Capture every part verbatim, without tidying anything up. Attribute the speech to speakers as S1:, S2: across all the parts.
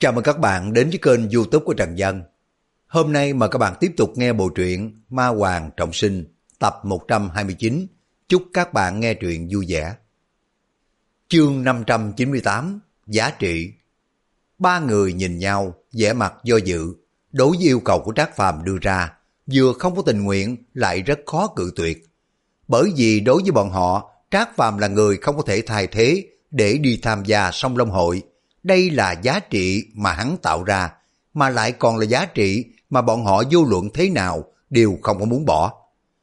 S1: Chào mừng các bạn đến với kênh YouTube của Trần Dân. Hôm nay mời các bạn tiếp tục nghe bộ truyện Ma Hoàng Trọng Sinh tập một trăm hai mươi chín. Chúc các bạn nghe truyện vui vẻ. Chương năm trăm chín mươi tám. Giá trị. Ba người nhìn nhau, vẻ mặt do dự. Đối với yêu cầu của Trác Phàm đưa ra, vừa không có tình nguyện lại rất khó cự tuyệt. Bởi vì đối với bọn họ, Trác Phàm là người không có thể thay thế để đi tham gia Song Long Hội. Đây là giá trị mà hắn tạo ra, mà lại còn là giá trị mà bọn họ vô luận thế nào đều không có muốn bỏ.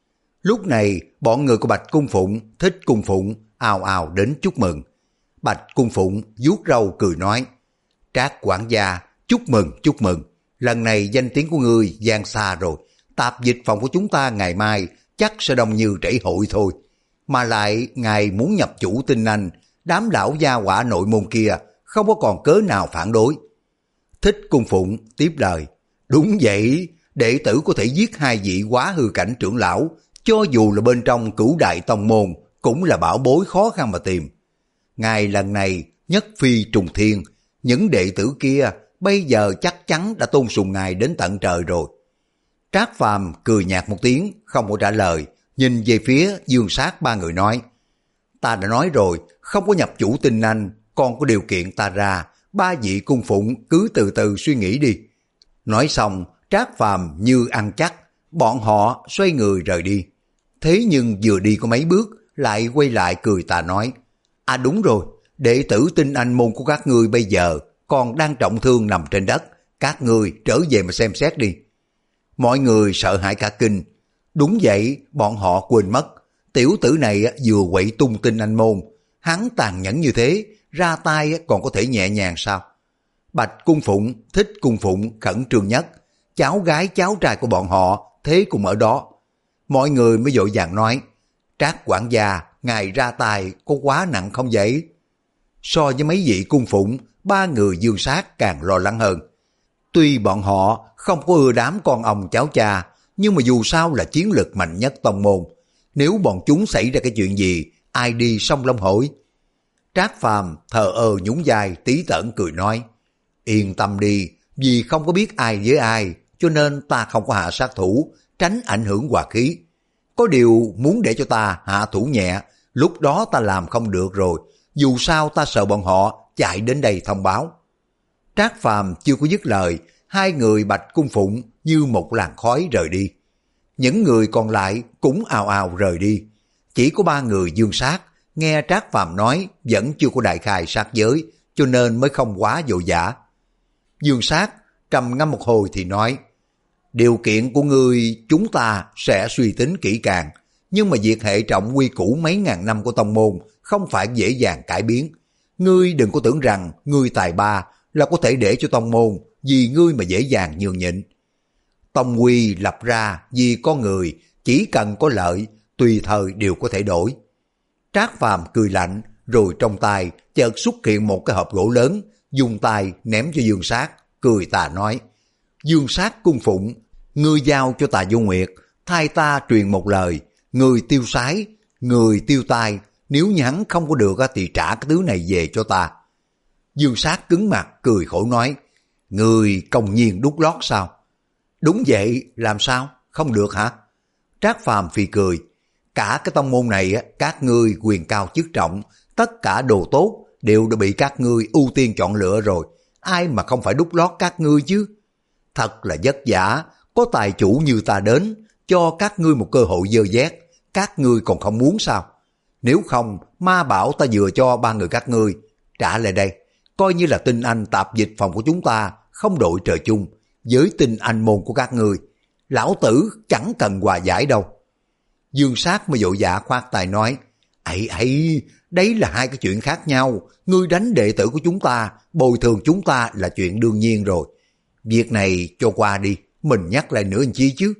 S1: Lúc này, bọn người của Bạch Cung Phụng, Thích Cung Phụng ào ào đến chúc mừng. Bạch Cung Phụng vuốt râu cười nói: Trác quản gia, chúc mừng, chúc mừng. Lần này danh tiếng của ngươi vang xa rồi. Tạp dịch phòng của chúng ta ngày mai chắc sẽ đông như trễ hội thôi. Mà lại ngài muốn nhập chủ Tinh Anh, đám lão gia hỏa nội môn kia không có còn cớ nào phản đối. Thích Cung Phụng tiếp lời: Đúng vậy, đệ tử có thể giết hai vị quá hư cảnh trưởng lão, cho dù là bên trong Cửu Đại Tông Môn cũng là bảo bối khó khăn mà tìm. Ngài lần này nhất phi trùng thiên, những đệ tử kia bây giờ chắc chắn đã tôn sùng ngài đến tận trời rồi. Trác Phàm cười nhạt một tiếng, không có trả lời, nhìn về phía Dương Sát ba người nói: Ta đã nói rồi, không có nhập chủ Tinh Anh, còn có điều kiện ta ra, ba vị cung phụng cứ từ từ suy nghĩ đi. Nói xong, Trác Phàm như ăn chắc, bọn họ xoay người rời đi. Thế nhưng vừa đi có mấy bước, lại quay lại cười tà nói: À đúng rồi, đệ tử Tinh Anh môn của các ngươi bây giờ còn đang trọng thương nằm trên đất, các ngươi trở về mà xem xét đi. Mọi người sợ hãi cả kinh. Đúng vậy, bọn họ quên mất, tiểu tử này vừa quậy tung Tinh Anh môn, hắn tàn nhẫn như thế, ra tay còn có thể nhẹ nhàng sao? Bạch Cung Phụng, Thích Cung Phụng khẩn trương nhất, cháu gái cháu trai của bọn họ thế cùng ở đó. Mọi người mới vội vàng nói: Trác quản gia, ngài ra tay có quá nặng không vậy? So với mấy vị cung phụng, ba người Dương Sát càng lo lắng hơn. Tuy bọn họ không có ưa đám con ông cháu cha, nhưng mà dù sao là chiến lực mạnh nhất tông môn. Nếu bọn chúng xảy ra cái chuyện gì, ai đi Song Long Hội? Trác Phàm thờ ơ nhún vai tí tởn cười nói: Yên tâm đi, vì không có biết ai với ai, cho nên ta không có hạ sát thủ, tránh ảnh hưởng hòa khí. Có điều muốn để cho ta hạ thủ nhẹ, lúc đó ta làm không được rồi, dù sao ta sợ bọn họ chạy đến đây thông báo. Trác Phàm chưa có dứt lời, hai người Bạch Cung Phụng như một làn khói rời đi. Những người còn lại cũng ào ào rời đi. Chỉ có ba người Dương Sát nghe Trác Phàm nói vẫn chưa có đại khai sát giới, cho nên mới không quá vội vã. Dương Sát trầm ngâm một hồi thì nói: Điều kiện của ngươi chúng ta sẽ suy tính kỹ càng, nhưng mà việc hệ trọng quy củ mấy ngàn năm của tông môn không phải dễ dàng cải biến. Ngươi đừng có tưởng rằng ngươi tài ba là có thể để cho tông môn vì ngươi mà dễ dàng nhường nhịn. Tông quy lập ra vì con người, chỉ cần có lợi, tùy thời đều có thể đổi. Trác Phàm cười lạnh, rồi trong tay chợt xuất hiện một cái hộp gỗ lớn, dùng tay ném cho Dương Sát, cười tà nói: Dương Sát cung phụng, ngươi giao cho Tà Vô Nguyệt, thay ta truyền một lời, người tiêu sái, người tiêu tai, nếu như hắn không có được thì trả cái thứ này về cho ta. Dương Sát cứng mặt cười khổ nói: Ngươi công nhiên đút lót sao? Đúng vậy, làm sao? Không được hả? Trác Phàm phì cười: Cả cái tông môn này các ngươi quyền cao chức trọng, tất cả đồ tốt đều đã bị các ngươi ưu tiên chọn lựa rồi, ai mà không phải đút lót các ngươi chứ? Thật là vất vả, có tài chủ như ta đến, cho các ngươi một cơ hội dơ vét, các ngươi còn không muốn sao? Nếu không, ma bảo ta vừa cho ba người các ngươi, trả lại đây, coi như là Tinh Anh tạp dịch phòng của chúng ta không đội trời chung, với Tinh Anh môn của các ngươi, lão tử chẳng cần hòa giải đâu. Dương Sát mới vội vã khoát tay nói: ấy ấy, đấy là hai cái chuyện khác nhau, ngươi đánh đệ tử của chúng ta, bồi thường chúng ta là chuyện đương nhiên rồi. Việc này cho qua đi, mình nhắc lại nữa anh chi chứ.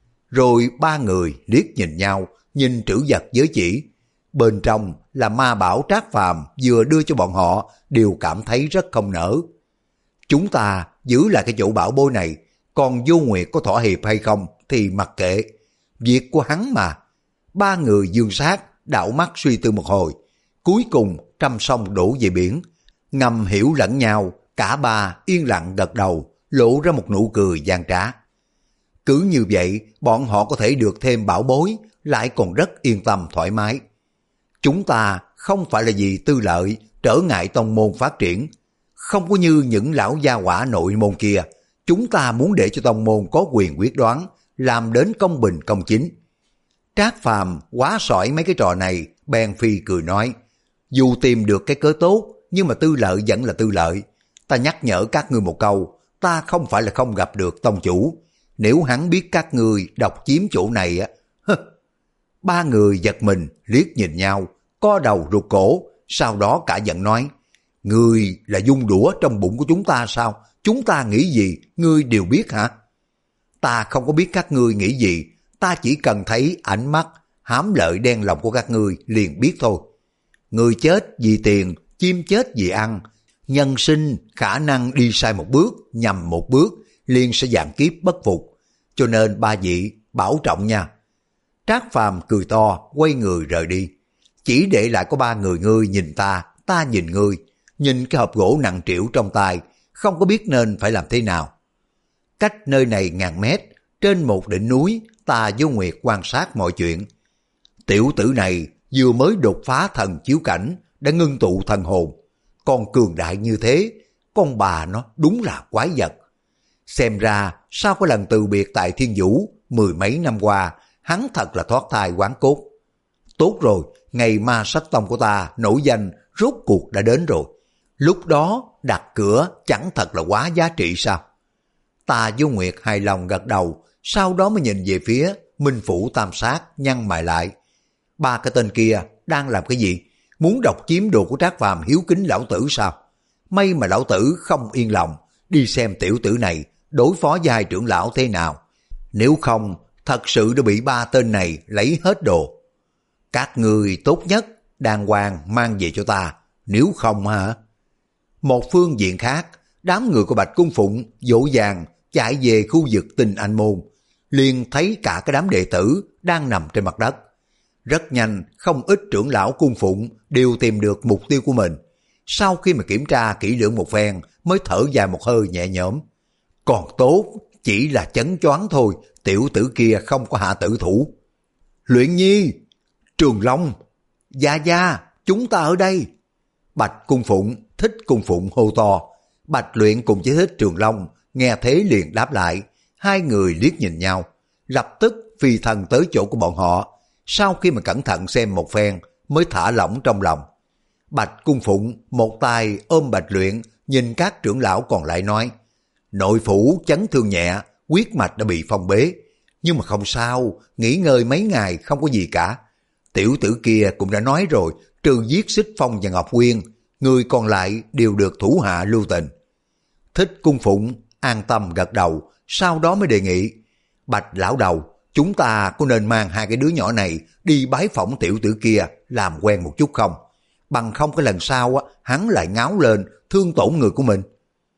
S1: Rồi ba người liếc nhìn nhau, nhìn trữ vật giới chỉ. Bên trong là ma bảo Trác Phàm vừa đưa cho bọn họ, đều cảm thấy rất không nỡ. Chúng ta giữ lại cái chỗ bảo bối này, còn Vô Nguyệt có thỏa hiệp hay không thì mặc kệ. Việc của hắn mà. Ba người Dương Sát đảo mắt suy tư một hồi, cuối cùng trăm sông đổ về biển, ngầm hiểu lẫn nhau, Cả ba yên lặng gật đầu, lộ ra một nụ cười gian trá. Cứ như vậy, bọn họ có thể được thêm bảo bối, lại còn rất yên tâm thoải mái. Chúng ta không phải là vì tư lợi, trở ngại tông môn phát triển. Không có như những lão gia hỏa nội môn kia, chúng ta muốn để cho tông môn có quyền quyết đoán, làm đến công bình công chính. Trác Phàm quá sỏi mấy cái trò này, bèn phi cười nói, dù tìm được cái cớ tốt, nhưng mà tư lợi vẫn là tư lợi. Ta nhắc nhở các ngươi một câu, ta không phải là không gặp được tông chủ. Nếu hắn biết các ngươi độc chiếm chỗ này á, ba người giật mình liếc nhìn nhau, co đầu rụt cổ, sau đó cả giận nói, ngươi là dung đũa trong bụng của chúng ta sao? Chúng ta nghĩ gì, ngươi đều biết hả? Ta không có biết các ngươi nghĩ gì, ta chỉ cần thấy ánh mắt, hám lợi đen lòng của các ngươi liền biết thôi. Người chết vì tiền, chim chết vì ăn, nhân sinh khả năng đi sai một bước, nhầm một bước, liền sẽ vạn kiếp bất phục. Cho nên ba vị, bảo trọng nha. Trác Phàm cười to, quay người rời đi. Chỉ để lại có ba người ngươi nhìn ta, ta nhìn ngươi, nhìn cái hộp gỗ nặng trĩu trong tay, không có biết nên phải làm thế nào. Cách nơi này ngàn mét, trên một đỉnh núi, ta vô Nguyệt quan sát mọi chuyện. Tiểu tử này vừa mới đột phá thần chiếu cảnh, đã ngưng tụ thần hồn. Còn cường đại như thế, con bà nó đúng là quái vật. Xem ra, sau cái lần từ biệt tại Thiên Vũ, mười mấy năm qua, hắn thật là thoát thai quán cốt. Tốt rồi, ngày ma sách tông của ta nổi danh rốt cuộc đã đến rồi. Lúc đó đặt cửa chẳng thật là quá giá trị sao? Ta vô Nguyệt hài lòng gật đầu, sau đó mới nhìn về phía Minh Phủ Tam Sát nhăn mày lại. Ba cái tên kia đang làm cái gì? Muốn độc chiếm đồ của Trác Phàm hiếu kính lão tử sao? May mà lão tử không yên lòng, đi xem tiểu tử này đối phó với hai trưởng lão thế nào. Nếu không, thật sự đã bị ba tên này lấy hết đồ. Các người tốt nhất đàng hoàng mang về cho ta, nếu không hả? Một phương diện khác, đám người của Bạch Cung Phụng dỗ dàng chạy về khu vực Tinh Anh Môn, liền thấy cả cái đám đệ tử đang nằm trên mặt đất. Rất nhanh, không ít trưởng lão Cung Phụng đều tìm được mục tiêu của mình. Sau khi mà kiểm tra kỹ lưỡng một phen, mới thở dài một hơi nhẹ nhõm. Còn tốt, chỉ là chấn choáng thôi, tiểu tử kia không có hạ tử thủ. Luyện Nhi, Trường Long, Gia Gia, chúng ta ở đây. Bạch Cung Phụng, Thích Cung Phụng hô to. Bạch Luyện cùng với Thích Trường Long nghe thế liền đáp lại. Hai người liếc nhìn nhau, lập tức phi thân tới chỗ của bọn họ. Sau khi mà cẩn thận xem một phen, mới thả lỏng trong lòng. Bạch Cung Phụng một tay ôm Bạch Luyện, nhìn các trưởng lão còn lại nói, nội phủ chấn thương nhẹ, huyết mạch đã bị phong bế, nhưng mà không sao, nghỉ ngơi mấy ngày không có gì cả. Tiểu tử kia cũng đã nói rồi, trừ giết Xích Phong và Ngọc Nguyên, người còn lại đều được thủ hạ lưu tình. Thích Cung Phụng an tâm gật đầu, sau đó mới đề nghị, Bạch lão đầu, chúng ta có nên mang hai cái đứa nhỏ này đi bái phỏng tiểu tử kia làm quen một chút không? Bằng không cái lần sau á, hắn lại ngáo lên thương tổn người của mình.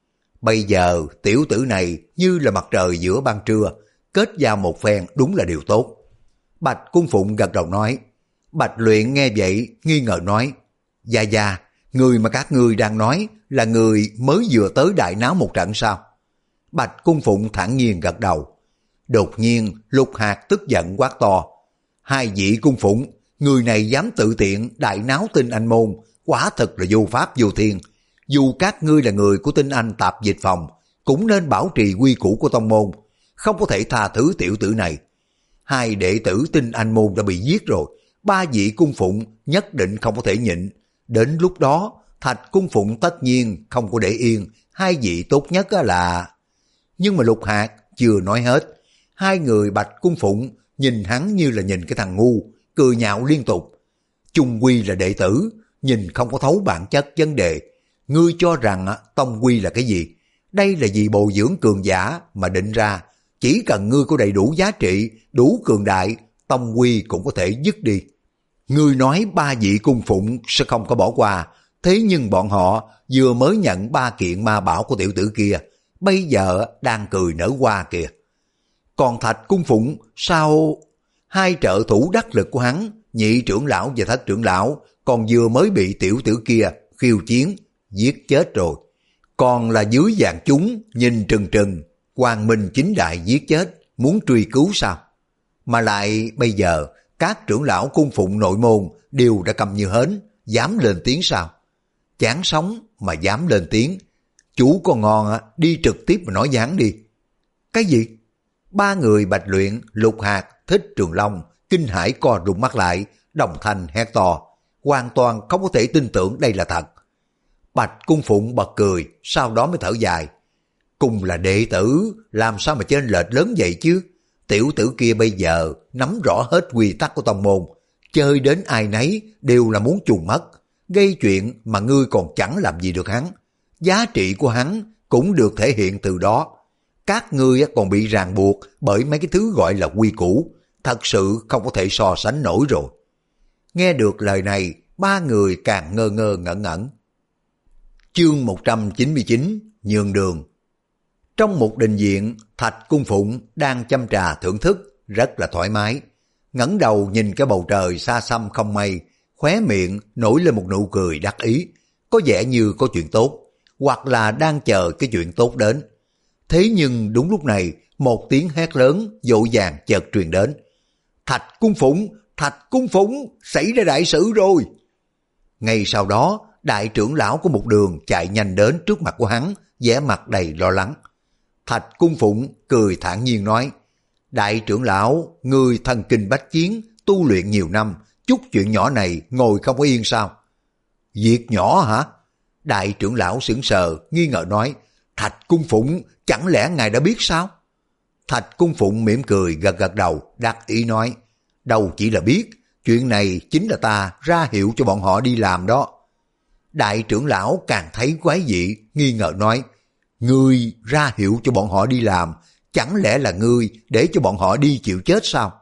S1: Bây giờ tiểu tử này như là mặt trời giữa ban trưa, kết giao một phen đúng là điều tốt. Bạch Cung Phụng gật đầu nói. Bạch Luyện nghe vậy nghi ngờ nói, Gia Gia, người mà các ngươi đang nói là người mới vừa tới đại náo một trận sao? Bạch Cung Phụng thản nhiên gật đầu. Đột nhiên Lục Hạt tức giận quát to, hai vị Cung Phụng, người này dám tự tiện đại náo Tinh Anh Môn, quả thật là vô pháp vô thiên. Dù các ngươi là người của Tinh Anh tạp dịch phòng, cũng nên bảo trì quy củ của tông môn, không có thể tha thứ tiểu tử này. Hai đệ tử Tinh Anh Môn đã bị giết rồi, ba vị Cung Phụng nhất định không có thể nhịn. Đến lúc đó, Thạch Cung Phụng tất nhiên không có để yên, hai vị tốt nhất là... Nhưng mà Lục Hạt chưa nói hết, hai người Bạch Cung Phụng nhìn hắn như là nhìn cái thằng ngu, cười nhạo liên tục. Chung quy là đệ tử, nhìn không có thấu bản chất vấn đề. Ngươi cho rằng tông quy là cái gì? Đây là vì bồi dưỡng cường giả mà định ra. Chỉ cần ngươi có đầy đủ giá trị, đủ cường đại, tông quy cũng có thể dứt đi. Ngươi nói ba vị Cung Phụng sẽ không có bỏ qua, thế nhưng bọn họ vừa mới nhận ba kiện ma bảo của tiểu tử kia, bây giờ đang cười nở hoa kìa. Còn Thạch Cung Phụng sao? Hai trợ thủ đắc lực của hắn, nhị trưởng lão và thất trưởng lão, còn vừa mới bị tiểu tử kia khiêu chiến, giết chết rồi. Còn là dưới vạn chúng nhìn trừng trừng, Quang Minh chính đại giết chết, muốn truy cứu sao? Mà lại bây giờ các trưởng lão cung phụng nội môn đều đã câm như hến, dám lên tiếng sao? Chán sống mà dám lên tiếng, chủ con ngon á, đi trực tiếp mà nói dáng đi. Cái gì? Ba người Bạch Luyện, Lục Hạt, Thích Trường Long kinh hãi co rụt mắt lại, đồng thanh hét to, hoàn toàn không có thể tin tưởng đây là thật. Bạch Cung Phụng bật cười, sau đó mới thở dài. Cùng là đệ tử, làm sao mà chênh lệch lớn vậy chứ? Tiểu tử kia bây giờ nắm rõ hết quy tắc của tông môn, chơi đến ai nấy đều là muốn chuồn mất, gây chuyện mà ngươi còn chẳng làm gì được hắn. Giá trị của hắn cũng được thể hiện từ đó. Các ngươi còn bị ràng buộc bởi mấy cái thứ gọi là quy củ, thật sự không có thể so sánh nổi rồi. Nghe được lời này, ba người càng ngơ ngơ ngẩn ngẩn. Chương một trăm chín mươi chín, nhường đường. Trong một đình viện, Thạch Cung Phụng đang chăm trà thưởng thức, rất là thoải mái. Ngẩng đầu nhìn cái bầu trời xa xăm không mây, khóe miệng nổi lên một nụ cười đắc ý, có vẻ như có chuyện tốt, hoặc là đang chờ cái chuyện tốt đến. Thế nhưng đúng lúc này, một tiếng hét lớn dội vàng chợt truyền đến. Thạch Cung Phụng, Thạch Cung Phụng, xảy ra đại sự rồi. Ngay sau đó, đại trưởng lão của một đường chạy nhanh đến trước mặt của hắn, vẻ mặt đầy lo lắng. Thạch Cung Phụng cười thản nhiên nói, đại trưởng lão, người thần kinh bách chiến, tu luyện nhiều năm, chút chuyện nhỏ này ngồi không có yên sao? Việc nhỏ hả? Đại trưởng lão sững sờ, nghi ngờ nói, Thạch Cung Phụng, chẳng lẽ ngài đã biết sao? Thạch Cung Phụng mỉm cười gật gật đầu, đắc ý nói, đâu chỉ là biết, chuyện này chính là ta ra hiệu cho bọn họ đi làm đó. Đại trưởng lão càng thấy quái dị, nghi ngờ nói, ngươi ra hiệu cho bọn họ đi làm, chẳng lẽ là ngươi để cho bọn họ đi chịu chết sao?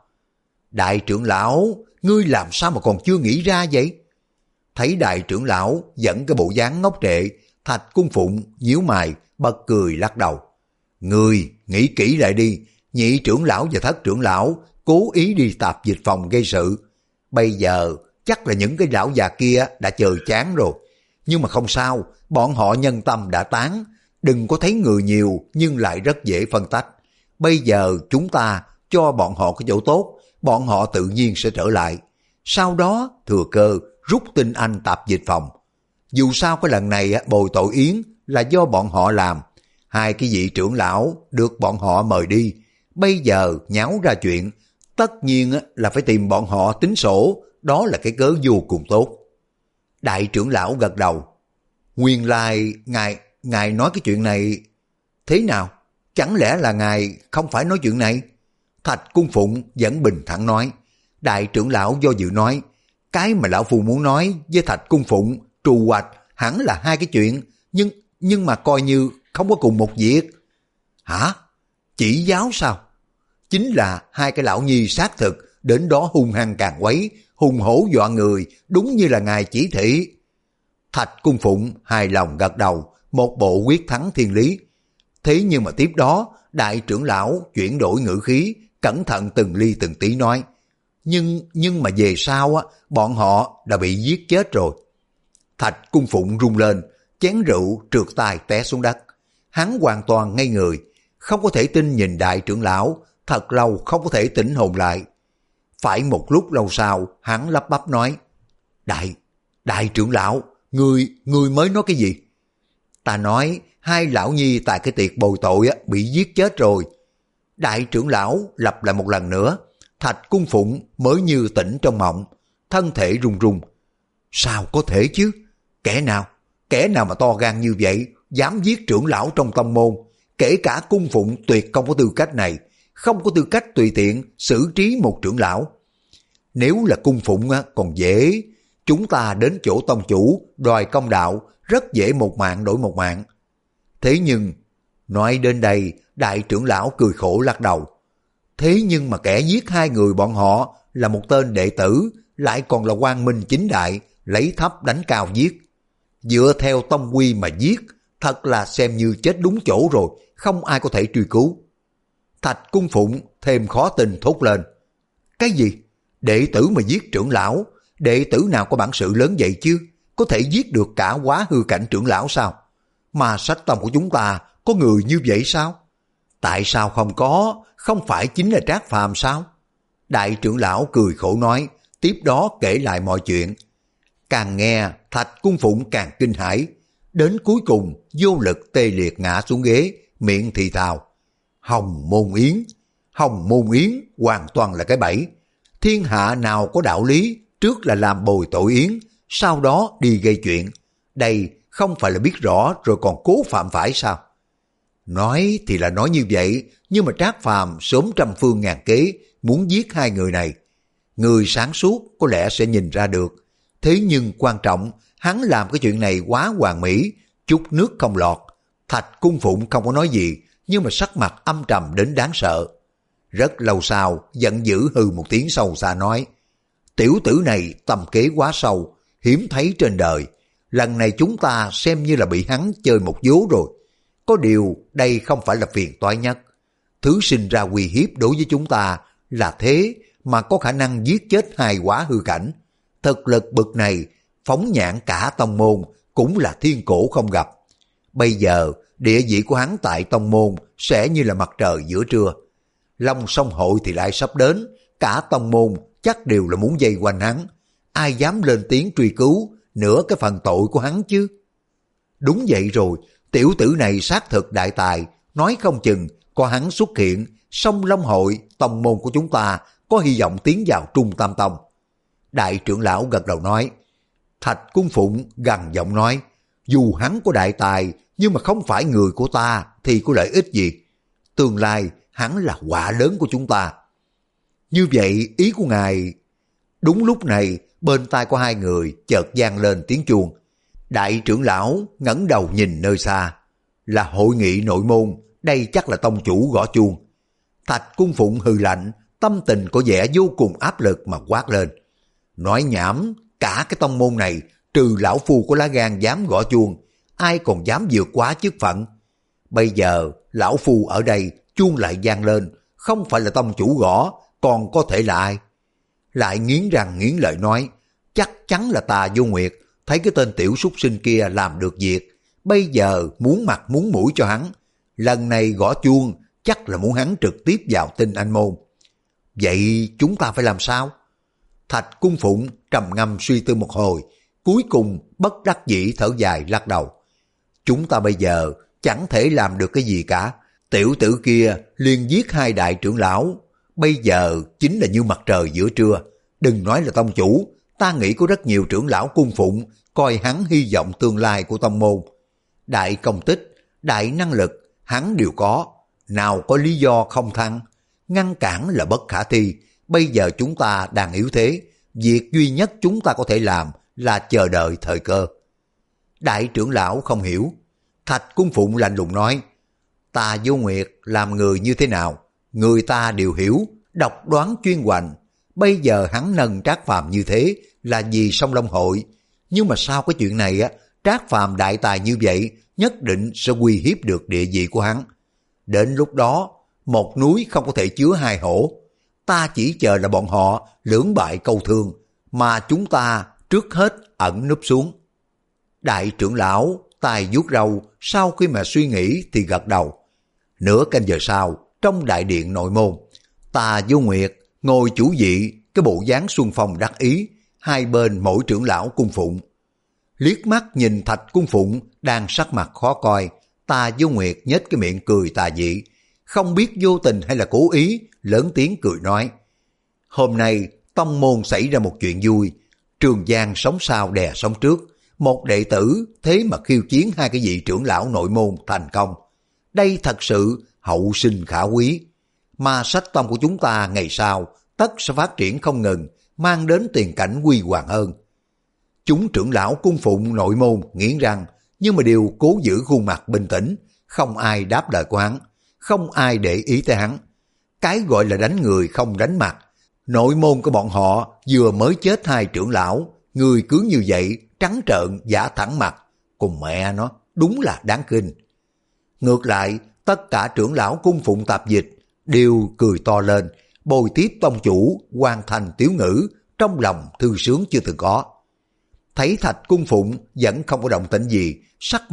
S1: Đại trưởng lão, ngươi làm sao mà còn chưa nghĩ ra vậy? Thấy đại trưởng lão dẫn cái bộ dáng ngốc trệ, Thạch Cung Phụng nhíu mày, bật cười lắc đầu. Ngươi nghĩ kỹ lại đi, nhị trưởng lão và thất trưởng lão cố ý đi tạp dịch phòng gây sự. Bây giờ chắc là những cái lão già kia đã chờ chán rồi. Nhưng mà không sao, bọn họ nhân tâm đã tán, đừng có thấy người nhiều nhưng lại rất dễ phân tách. Bây giờ chúng ta cho bọn họ cái chỗ tốt, bọn họ tự nhiên sẽ trở lại. Sau đó thừa cơ rút tinh anh tạp dịch phòng. Dù sao cái lần này bồi tội Yến là do bọn họ làm. Hai cái vị trưởng lão được bọn họ mời đi. Bây giờ nháo ra chuyện, tất nhiên là phải tìm bọn họ tính sổ, đó là cái cớ vô cùng tốt. Đại trưởng lão gật đầu. Nguyên lai ngài, ngài nói cái chuyện này thế nào? Chẳng lẽ là ngài không phải nói chuyện này? Thạch Cung Phụng vẫn bình thản nói. Đại trưởng lão do dự nói, cái mà lão phu muốn nói với Thạch Cung Phụng, trù hoạch hẳn là hai cái chuyện, nhưng nhưng mà coi như không có cùng một việc. Hả? Chỉ giáo sao? Chính là hai cái lão nhi xác thực, đến đó hung hăng càng quấy, hùng hổ dọa người, đúng như là ngài chỉ thị. Thạch Cung Phụng hài lòng gật đầu, một bộ quyết thắng thiên lý. Thế nhưng mà tiếp đó, đại trưởng lão chuyển đổi ngữ khí, cẩn thận từng ly từng tí nói, nhưng nhưng mà về sau á, bọn họ đã bị giết chết rồi. Thạch Cung Phụng rung lên, chén rượu trượt tay té xuống đất. Hắn hoàn toàn ngây người, không có thể tin nhìn đại trưởng lão, thật lâu không có thể tỉnh hồn lại. Phải một lúc lâu sau, hắn lắp bắp nói, Đại, đại trưởng lão, ngươi, ngươi mới nói cái gì? Ta nói, hai lão nhi tại cái tiệc bồi tội á, bị giết chết rồi. Đại trưởng lão lặp lại một lần nữa, Thạch Cung Phụng mới như tỉnh trong mộng, thân thể run run. Sao có thể chứ? Kẻ nào? Kẻ nào mà to gan như vậy, dám giết trưởng lão trong tông môn? Kể cả Cung Phụng tuyệt không có tư cách này, không có tư cách tùy tiện xử trí một trưởng lão. Nếu là Cung Phụng còn dễ, chúng ta đến chỗ tông chủ đòi công đạo, rất dễ một mạng đổi một mạng. Thế nhưng, nói đến đây, đại trưởng lão cười khổ lắc đầu. Thế nhưng mà kẻ giết hai người bọn họ là một tên đệ tử, lại còn là quang minh chính đại, lấy thấp đánh cao giết. Dựa theo tông quy mà giết, thật là xem như chết đúng chỗ rồi, không ai có thể truy cứu. Thạch Cung Phụng thêm khó tin thốt lên. Cái gì? Đệ tử mà giết trưởng lão? Đệ tử nào có bản sự lớn vậy chứ? Có thể giết được cả quá hư cảnh trưởng lão sao? mà sách tông của chúng ta có người như vậy sao? Tại sao không có, không phải chính là Trác Phàm sao? Đại trưởng lão cười khổ nói, tiếp đó kể lại mọi chuyện. Càng nghe, Thạch Cung Phụng càng kinh hãi, đến cuối cùng vô lực tê liệt ngã xuống ghế, miệng thì thào. Hồng Môn Yến, Hồng Môn Yến hoàn toàn là cái bẫy. Thiên hạ nào có đạo lý, trước là làm bồi tội Yến, sau đó đi gây chuyện. Đây không phải là biết rõ rồi còn cố phạm phải sao? Nói thì là nói như vậy, nhưng mà Trác Phàm sớm trăm phương ngàn kế muốn giết hai người này. Người sáng suốt có lẽ sẽ nhìn ra được. Thế nhưng quan trọng, hắn làm cái chuyện này quá hoàn mỹ, chút nước không lọt. Thạch Cung Phụng không có nói gì, nhưng mà sắc mặt âm trầm đến đáng sợ. Rất lâu sau, giận dữ hừ một tiếng sâu xa nói, tiểu tử này tầm kế quá sâu, hiếm thấy trên đời. Lần này chúng ta xem như là bị hắn chơi một vố rồi. Có điều đây không phải là phiền toái nhất. Thứ sinh ra uy hiếp đối với chúng ta là thế mà có khả năng giết chết hai quá hư cảnh. Thực lực bực này, phóng nhãn cả tông môn cũng là thiên cổ không gặp. Bây giờ, địa vị của hắn tại tông môn sẽ như là mặt trời giữa trưa. Long Song Hội thì lại sắp đến, cả tông môn chắc đều là muốn dây quanh hắn. Ai dám lên tiếng truy cứu nửa cái phần tội của hắn chứ? Đúng vậy rồi, tiểu tử này xác thực đại tài, nói không chừng có hắn xuất hiện, song Long Hội, tông môn của chúng ta có hy vọng tiến vào Trung Tam Tông. Đại trưởng lão gật đầu nói. Thạch Cung Phụng gằn giọng nói, dù hắn có đại tài, nhưng mà không phải người của ta thì có lợi ích gì? Tương lai hắn là họa lớn của chúng ta. Như vậy ý của ngài... Đúng lúc này, bên tai của hai người chợt vang lên tiếng chuông. Đại trưởng lão ngẩng đầu nhìn nơi xa. Là hội nghị nội môn, đây chắc là tông chủ gõ chuông. Thạch Cung Phụng hừ lạnh, tâm tình có vẻ vô cùng áp lực mà quát lên. Nói nhảm, cả cái tông môn này, trừ lão phu có lá gan dám gõ chuông, ai còn dám vượt quá chức phận. Bây giờ, lão phu ở đây, chuông lại vang lên, không phải là tông chủ gõ, còn có thể là ai? Lại nghiến răng nghiến lợi nói, chắc chắn là Tà Vô Nguyệt, thấy cái tên tiểu súc sinh kia làm được việc, bây giờ muốn mặt muốn mũi cho hắn. Lần này gõ chuông, chắc là muốn hắn trực tiếp vào Tinh Anh Môn. Vậy chúng ta phải làm sao? Thạch Cung Phụng trầm ngâm suy tư một hồi, cuối cùng bất đắc dĩ thở dài lắc đầu. Chúng ta bây giờ chẳng thể làm được cái gì cả. Tiểu tử kia liền giết hai đại trưởng lão, bây giờ chính là như mặt trời giữa trưa. Đừng nói là tông chủ, ta nghĩ có rất nhiều trưởng lão cung phụng coi hắn hy vọng tương lai của tông môn. Đại công tích, đại năng lực, hắn đều có, nào có lý do không thăng. Ngăn cản là bất khả thi. Bây giờ chúng ta đang yếu thế, việc duy nhất chúng ta có thể làm là chờ đợi thời cơ. Đại trưởng lão không hiểu. Thạch Cung Phụng lạnh lùng nói, Tà Vô Nguyệt làm người như thế nào, người ta đều hiểu, độc đoán chuyên hoành. Bây giờ hắn nâng Trác Phàm như thế là vì Song Long Hội. Nhưng mà sau cái chuyện này á, Trác Phàm đại tài như vậy nhất định sẽ uy hiếp được địa vị của hắn. Đến lúc đó, một núi không có thể chứa hai hổ. Ta chỉ chờ là bọn họ lưỡng bại câu thương, mà chúng ta trước hết ẩn núp xuống. Đại trưởng lão tài vuốt râu, sau khi mà suy nghĩ thì gật đầu. Nửa canh giờ sau, trong đại điện nội môn, Tà Vô Nguyệt ngồi chủ vị, cái bộ dáng xuân phong đắc ý, hai bên mỗi trưởng lão cung phụng. Liếc mắt nhìn Thạch Cung Phụng đang sắc mặt khó coi, Tà Vô Nguyệt nhếch cái miệng cười tà dị, không biết vô tình hay là cố ý, lớn tiếng cười nói. Hôm nay tông môn xảy ra một chuyện vui, Trường Giang sống sau đè sống trước, một đệ tử thế mà khiêu chiến hai cái vị trưởng lão nội môn thành công. Đây thật sự hậu sinh khả quý. Mà sách tông của chúng ta ngày sau tất sẽ phát triển không ngừng, mang đến tiền cảnh huy hoàng hơn. Chúng trưởng lão cung phụng nội môn nghiến răng, nhưng mà đều cố giữ khuôn mặt bình tĩnh, không ai đáp lời của hắn, không ai để ý tới hắn. Cái gọi là đánh người không đánh mặt. Nội môn của bọn họ vừa mới chết hai trưởng lão, người cứ như vậy trắng trợn giả thẳng mặt, cùng mẹ nó đúng là đáng kinh. Ngược lại, tất cả trưởng lão cung phụng tạp dịch đều cười to lên, bồi tiếp tông chủ hoàn thành tiếu ngữ, trong lòng thư sướng chưa từng có. Thấy Thạch Cung Phụng vẫn không có động tĩnh gì, sắc mặt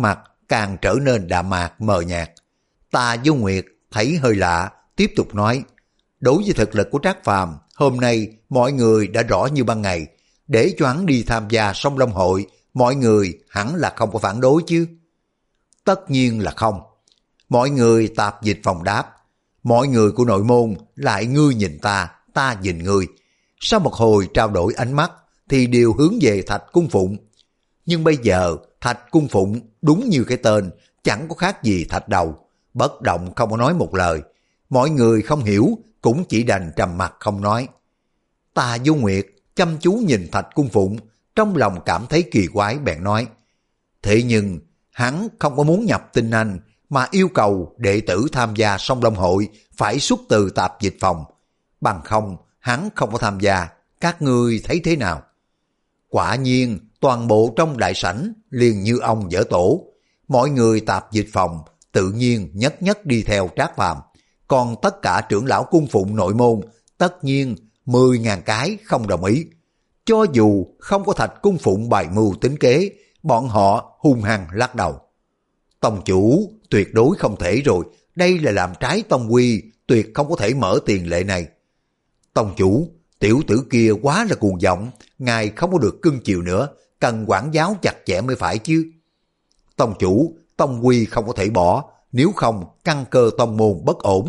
S1: càng trở nên đạm mạc mờ nhạt. Tà Vô Nguyệt thấy hơi lạ, tiếp tục nói, đối với thực lực của Trác Phàm, hôm nay mọi người đã rõ như ban ngày, để cho hắn đi tham gia Song Long hội, mọi người hẳn là không có phản đối chứ? Tất nhiên là không. Mọi người Tạp Dịch Phòng đáp, mọi người của nội môn lại ngươi nhìn ta, ta nhìn ngươi. Sau một hồi trao đổi ánh mắt thì đều hướng về Thạch Cung Phụng. Nhưng bây giờ Thạch Cung Phụng đúng như cái tên, chẳng có khác gì thạch đầu, bất động không có nói một lời. Mọi người không hiểu cũng chỉ đành trầm mặt không nói. Tà Vô Nguyệt chăm chú nhìn Thạch Cung Phụng, trong lòng cảm thấy kỳ quái bèn nói, thế nhưng hắn không có muốn nhập Tinh Anh, mà yêu cầu đệ tử tham gia Song Long hội phải xuất từ Tạp Dịch Phòng. Bằng không, hắn không có tham gia, các ngươi thấy thế nào? Quả nhiên, toàn bộ trong đại sảnh liền như ông dở tổ. Mọi người Tạp Dịch Phòng tự nhiên nhất nhất đi theo Trác Phàm. Còn tất cả trưởng lão cung phụng nội môn, tất nhiên mười ngàn cái không đồng ý. Cho dù không có Thạch Cung Phụng bài mưu tính kế, bọn họ hung hăng lắc đầu. Tông chủ, tuyệt đối không thể rồi, đây là làm trái tông quy, tuyệt không có thể mở tiền lệ này. Tông chủ, tiểu tử kia quá là cuồng vọng, ngài không có được cưng chiều nữa, cần quản giáo chặt chẽ mới phải chứ. Tông chủ, tông quy không có thể bỏ, nếu không căn cơ tông môn bất ổn.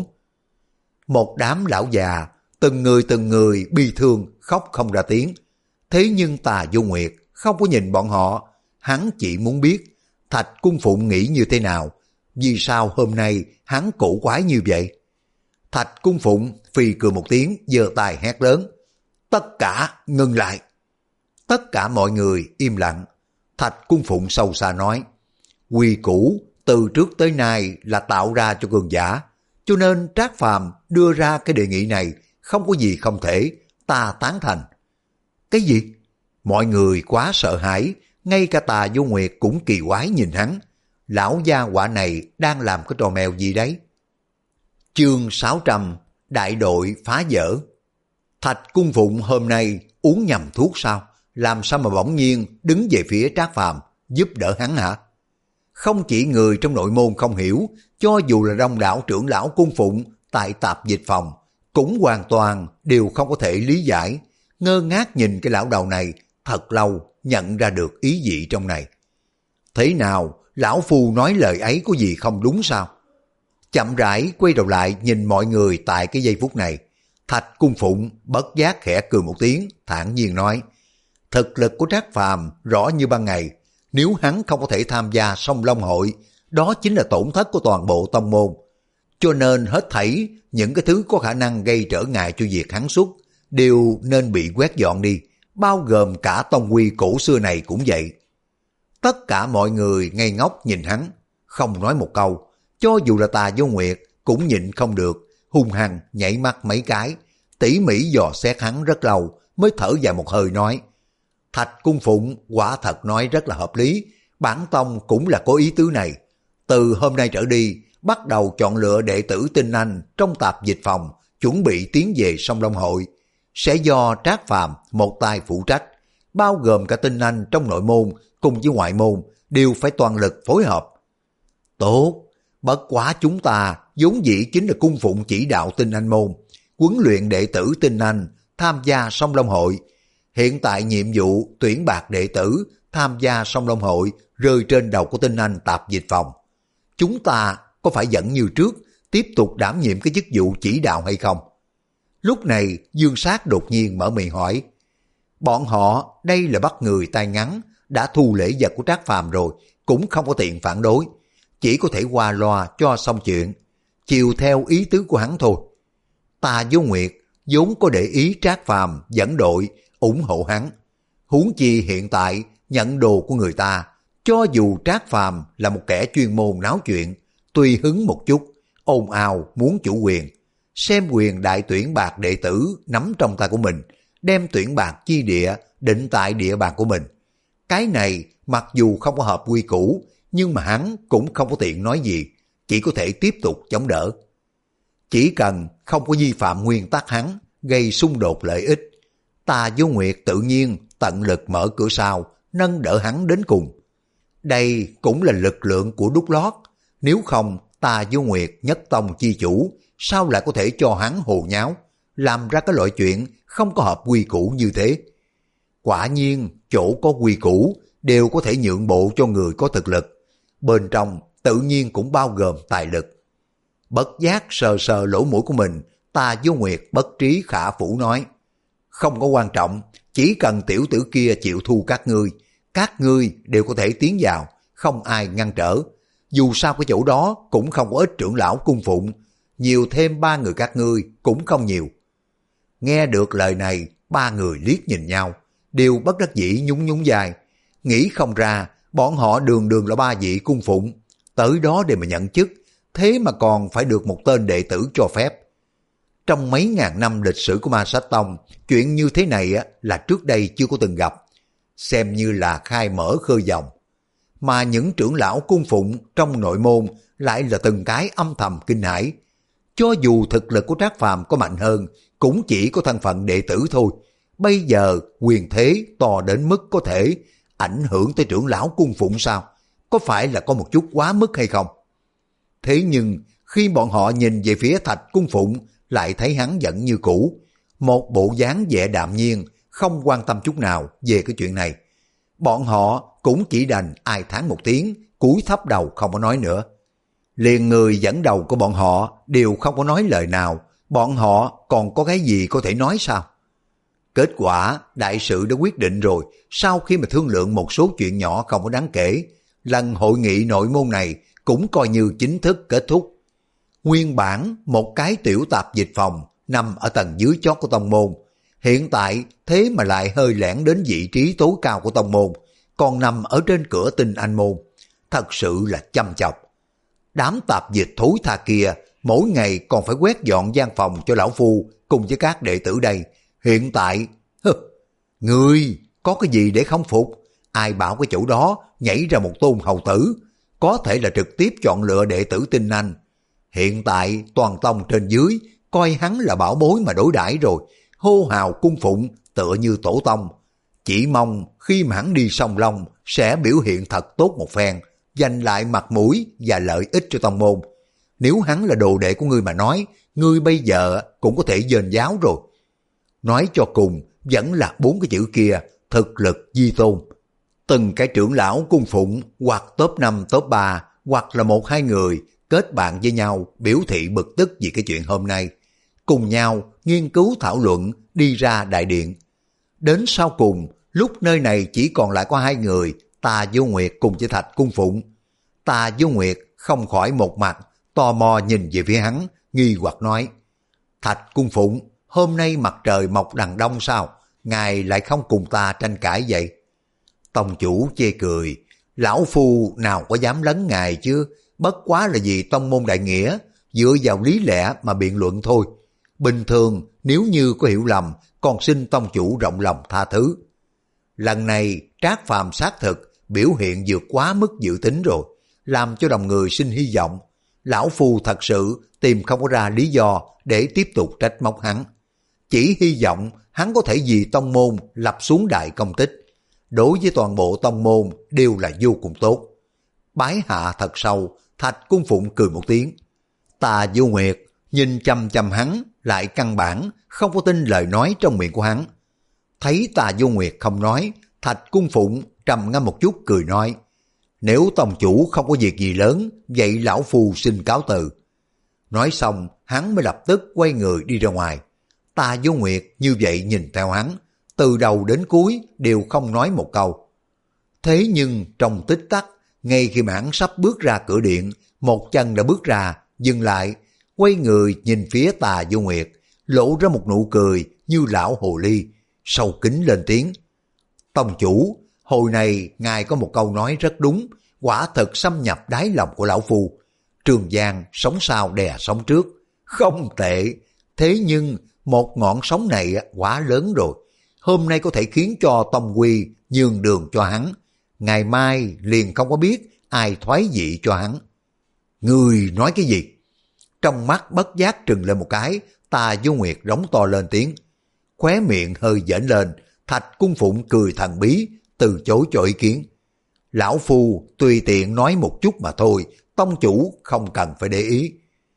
S1: Một đám lão già, từng người từng người bi thương khóc không ra tiếng. Thế nhưng Tà Vô Nguyệt không có nhìn bọn họ, hắn chỉ muốn biết Thạch Cung Phụng nghĩ như thế nào, vì sao hôm nay hắn cổ quái như vậy. Thạch Cung Phụng phì cười một tiếng, giơ tay hét lớn, tất cả ngừng lại. Tất cả mọi người im lặng. Thạch Cung Phụng sâu xa nói, quy củ từ trước tới nay là tạo ra cho cường giả, cho nên Trác Phàm đưa ra cái đề nghị này không có gì không thể, ta tán thành. Cái gì? Mọi người quá sợ hãi, ngay cả Tà Vô Nguyệt cũng kỳ quái nhìn hắn. Lão gia hỏa này đang làm cái trò mèo gì đấy? Chương sáu trăm, đại đội phá vỡ. Thạch Cung Phụng hôm nay uống nhầm thuốc sao? Làm sao mà bỗng nhiên đứng về phía Trác Phàm giúp đỡ hắn hả? Không chỉ người trong nội môn không hiểu, cho dù là đông đảo trưởng lão cung phụng tại Tạp Dịch Phòng cũng hoàn toàn đều không có thể lý giải, ngơ ngác nhìn cái lão đầu này thật lâu nhận ra được ý gì trong này. Thế nào, lão phu nói lời ấy có gì không đúng sao? Chậm rãi quay đầu lại nhìn mọi người tại cái giây phút này, Thạch Cung Phụng bất giác khẽ cười một tiếng, thản nhiên nói, thực lực của Trác Phàm rõ như ban ngày, nếu hắn không có thể tham gia Song Long hội, đó chính là tổn thất của toàn bộ tông môn. Cho nên hết thảy những cái thứ có khả năng gây trở ngại cho việc hắn xuất đều nên bị quét dọn đi, bao gồm cả tông quy cổ xưa này cũng vậy. Tất cả mọi người ngây ngốc nhìn hắn, không nói một câu, cho dù là Tà Vô Nguyệt cũng nhịn không được, hung hăng nhảy mắt mấy cái, tỉ mỉ dò xét hắn rất lâu mới thở dài một hơi nói, Thạch Cung Phụng quả thật nói rất là hợp lý, bản tông cũng là có ý tứ này. Từ hôm nay trở đi, bắt đầu chọn lựa đệ tử tinh anh trong Tạp Dịch Phòng, chuẩn bị tiến về Song Long hội, sẽ do Trác Phàm một tay phụ trách, bao gồm cả tinh anh trong nội môn cùng với ngoại môn, đều phải toàn lực phối hợp. Tốt, bất quá chúng ta vốn dĩ chính là cung phụng chỉ đạo tinh anh môn, huấn luyện đệ tử tinh anh tham gia Song Long hội. Hiện tại nhiệm vụ tuyển bạc đệ tử tham gia Song Long hội rơi trên đầu của tinh anh Tạp Dịch Phòng. Chúng ta có phải vẫn như trước tiếp tục đảm nhiệm cái chức vụ chỉ đạo hay không? Lúc này Dương Sát đột nhiên mở miệng hỏi. Bọn họ đây là bắt người tay ngắn, đã thu lễ vật của Trác Phàm rồi, cũng không có tiện phản đối, chỉ có thể qua loa cho xong chuyện, chiều theo ý tứ của hắn thôi. Tà Vô Nguyệt vốn có để ý Trác Phàm dẫn đội ủng hộ hắn, huống chi hiện tại nhận đồ của người ta, cho dù Trác Phàm là một kẻ chuyên môn náo chuyện, tùy hứng một chút, ồn ào muốn chủ quyền, xem quyền đại tuyển bạc đệ tử nắm trong tay của mình, đem tuyển bạc chi địa định tại địa bàn của mình. Cái này mặc dù không có hợp quy củ, nhưng mà hắn cũng không có tiện nói gì, chỉ có thể tiếp tục chống đỡ. Chỉ cần không có vi phạm nguyên tắc hắn, gây xung đột lợi ích, Tà Vô Nguyệt tự nhiên tận lực mở cửa sau, nâng đỡ hắn đến cùng. Đây cũng là lực lượng của đúc lót, nếu không Tà Vô Nguyệt nhất tông chi chủ, sao lại có thể cho hắn hồ nháo, làm ra cái loại chuyện không có hợp quy củ như thế. Quả nhiên, chỗ có quy củ đều có thể nhượng bộ cho người có thực lực, bên trong tự nhiên cũng bao gồm tài lực. Bất giác sờ sờ lỗ mũi của mình, Tà Vô Nguyệt bất trí khả phủ nói, không có quan trọng, chỉ cần tiểu tử kia chịu thu các ngươi, các ngươi đều có thể tiến vào, không ai ngăn trở. Dù sao cái chỗ đó cũng không có ít trưởng lão cung phụng, nhiều thêm ba người các ngươi cũng không nhiều. Nghe được lời này, ba người liếc nhìn nhau, đều bất đắc dĩ nhún nhún vai, nghĩ không ra bọn họ đường đường là ba vị cung phụng, tới đó để mà nhận chức, thế mà còn phải được một tên đệ tử cho phép. Trong mấy ngàn năm lịch sử của Ma Sát Tông, chuyện như thế này là trước đây chưa có từng gặp, xem như là khai mở khơi dòng. Mà những trưởng lão cung phụng trong nội môn lại là từng cái âm thầm kinh hãi. Cho dù thực lực của Trác Phàm có mạnh hơn, cũng chỉ có thân phận đệ tử thôi. Bây giờ quyền thế to đến mức có thể ảnh hưởng tới trưởng lão cung phụng sao? Có phải là có một chút quá mức hay không? Thế nhưng khi bọn họ nhìn về phía Thạch cung phụng, lại thấy hắn vẫn như cũ, một bộ dáng vẻ đạm nhiên, không quan tâm chút nào về cái chuyện này. Bọn họ cũng chỉ đành ai thán một tiếng, cúi thấp đầu không có nói nữa. Liền người dẫn đầu của bọn họ đều không có nói lời nào, bọn họ còn có cái gì có thể nói sao? Kết quả đại sự đã quyết định rồi, sau khi mà thương lượng một số chuyện nhỏ không có đáng kể, lần hội nghị nội môn này cũng coi như chính thức kết thúc. Nguyên bản một cái tiểu tạp dịch phòng nằm ở tầng dưới chót của tông môn, hiện tại thế mà lại hơi lẻn đến vị trí tối cao của tông môn, còn nằm ở trên cửa Tinh Anh môn, thật sự là chăm chọc. Đám tạp dịch thối tha kia mỗi ngày còn phải quét dọn gian phòng cho lão phu cùng với các đệ tử đây, hiện tại hừ, ngươi có cái gì để không phục? Ai bảo cái chỗ đó nhảy ra một tôn hầu tử, có thể là trực tiếp chọn lựa đệ tử Tinh Anh. Hiện tại toàn tông trên dưới coi hắn là bảo bối mà đối đãi rồi, hô hào cung phụng tựa như tổ tông. Chỉ mong khi mà hắn đi song long sẽ biểu hiện thật tốt một phen, giành lại mặt mũi và lợi ích cho tông môn. Nếu hắn là đồ đệ của ngươi mà nói, ngươi bây giờ cũng có thể dền giáo rồi. Nói cho cùng vẫn là bốn cái chữ kia, thực lực di tôn. Từng cái trưởng lão cung phụng hoặc top năm top ba hoặc là một hai người kết bạn với nhau biểu thị bực tức vì cái chuyện hôm nay, cùng nhau nghiên cứu thảo luận đi ra đại điện. Đến sau cùng, lúc nơi này chỉ còn lại có hai người, Tà Vô Nguyệt cùng với Thạch cung phụng. Tà Vô Nguyệt không khỏi một mặt tò mò nhìn về phía hắn, nghi hoặc nói, Thạch cung phụng, hôm nay mặt trời mọc đằng đông sao, ngài lại không cùng ta tranh cãi vậy? Tông chủ chê cười, lão phu nào có dám lấn ngài chứ, bất quá là vì tông môn đại nghĩa, dựa vào lý lẽ mà biện luận thôi. Bình thường nếu như có hiểu lầm, còn xin tông chủ rộng lòng tha thứ. Lần này Trác Phàm xác thực biểu hiện vượt quá mức dự tính rồi, làm cho đồng người sinh hy vọng. Lão phu thật sự tìm không có ra lý do để tiếp tục trách móc hắn. Chỉ hy vọng hắn có thể vì tông môn lập xuống đại công tích. Đối với toàn bộ tông môn đều là vô cùng tốt. Bái hạ thật sâu, Thạch cung phụng cười một tiếng. Tà Vô Nguyệt nhìn chăm chăm hắn, lại căn bản không có tin lời nói trong miệng của hắn. Thấy Tà Vô Nguyệt không nói, Thạch cung phụng trầm ngâm một chút cười nói, nếu tông chủ không có việc gì lớn, vậy lão phu xin cáo từ. Nói xong, hắn mới lập tức quay người đi ra ngoài. Tà Vô Nguyệt như vậy nhìn theo hắn, từ đầu đến cuối đều không nói một câu. Thế nhưng trong tích tắc, ngay khi mà hắn sắp bước ra cửa điện, một chân đã bước ra, dừng lại, quay người nhìn phía Tà Vô Nguyệt, lộ ra một nụ cười như lão hồ ly, sâu kín lên tiếng. Tông chủ, hồi này ngài có một câu nói rất đúng, quả thật xâm nhập đáy lòng của lão phu. Trường Giang sống sau đè sống trước, không tệ. Thế nhưng một ngọn sóng này quá lớn rồi, hôm nay có thể khiến cho tông quy nhường đường cho hắn, ngày mai liền không có biết ai thoái vị cho hắn. Người nói cái gì? Trong mắt bất giác trừng lên một cái, Tà Vô Nguyệt rống to lên tiếng, khóe miệng hơi giãn lên. Thạch cung phụng cười thần bí, từ chối cho ý kiến. Lão phu tùy tiện nói một chút mà thôi, tông chủ không cần phải để ý.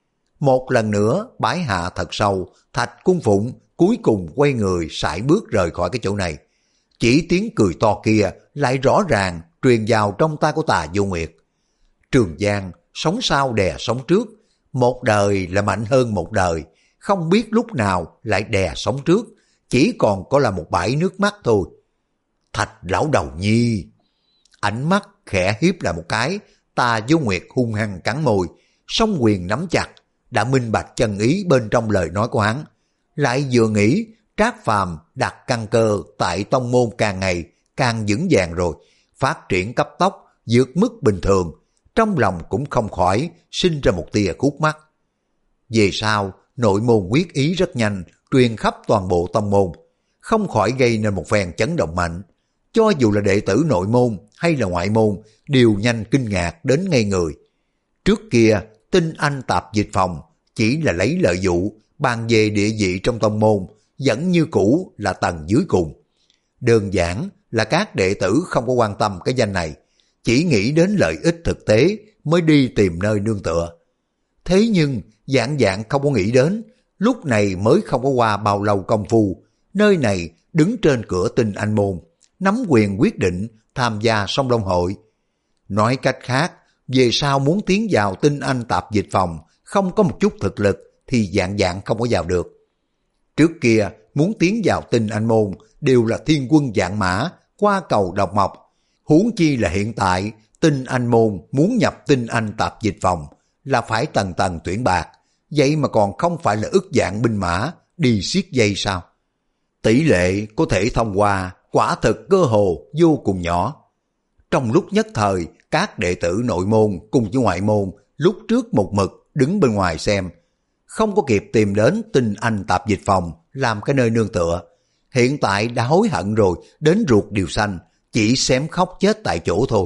S1: Một lần nữa bái hạ thật sâu, Thạch Cung Phụng cuối cùng quay người sải bước rời khỏi cái chỗ này. Chỉ tiếng cười to kia lại rõ ràng truyền vào trong tai của Tà Vô Nguyệt. Trường Giang sống sau đè sống trước, một đời là mạnh hơn một đời, không biết lúc nào lại đè sống trước, chỉ còn có là một bãi nước mắt thôi. Thạch lão đầu nhi, ánh mắt khẽ hiếp lại một cái, Tà Vô Nguyệt hung hăng cắn môi, song quyền nắm chặt, đã minh bạch chân ý bên trong lời nói của hắn. Lại vừa nghĩ Trác Phàm đặt căn cơ tại tông môn càng ngày càng vững vàng rồi, phát triển cấp tốc vượt mức bình thường, trong lòng cũng không khỏi sinh ra một tia khúc mắc. Về sau, nội môn quyết ý rất nhanh, truyền khắp toàn bộ tông môn, không khỏi gây nên một phen chấn động mạnh. Cho dù là đệ tử nội môn hay là ngoại môn, đều nhanh kinh ngạc đến ngây người. Trước kia, Tinh Anh Tạp Dịch Phòng chỉ là lấy lợi dụ, bàn về địa vị trong tông môn, vẫn như cũ là tầng dưới cùng. Đơn giản là các đệ tử không có quan tâm cái danh này, chỉ nghĩ đến lợi ích thực tế mới đi tìm nơi nương tựa. Thế nhưng dạng dạng không có nghĩ đến, lúc này mới không có qua bao lâu công phu, nơi này đứng trên cửa Tinh Anh môn, nắm quyền quyết định tham gia Song Long hội. Nói cách khác, về sau muốn tiến vào Tinh Anh Tạp Dịch Phòng, không có một chút thực lực thì dạng dạng không có vào được. Trước kia muốn tiến vào Tinh Anh môn đều là thiên quân vạn mã, qua cầu độc mộc. Huống chi là hiện tại Tinh Anh môn muốn nhập Tinh Anh Tạp Dịch Phòng là phải tầng tầng tuyển bạc, vậy mà còn không phải là ức dạng binh mã đi siết dây sao? Tỷ lệ có thể thông qua quả thực cơ hồ vô cùng nhỏ. Trong lúc nhất thời, các đệ tử nội môn cùng với ngoại môn lúc trước một mực đứng bên ngoài xem, không có kịp tìm đến Tinh Anh Tạp Dịch Phòng làm cái nơi nương tựa. Hiện tại đã hối hận rồi, đến ruột đều xanh, chỉ xém khóc chết tại chỗ thôi.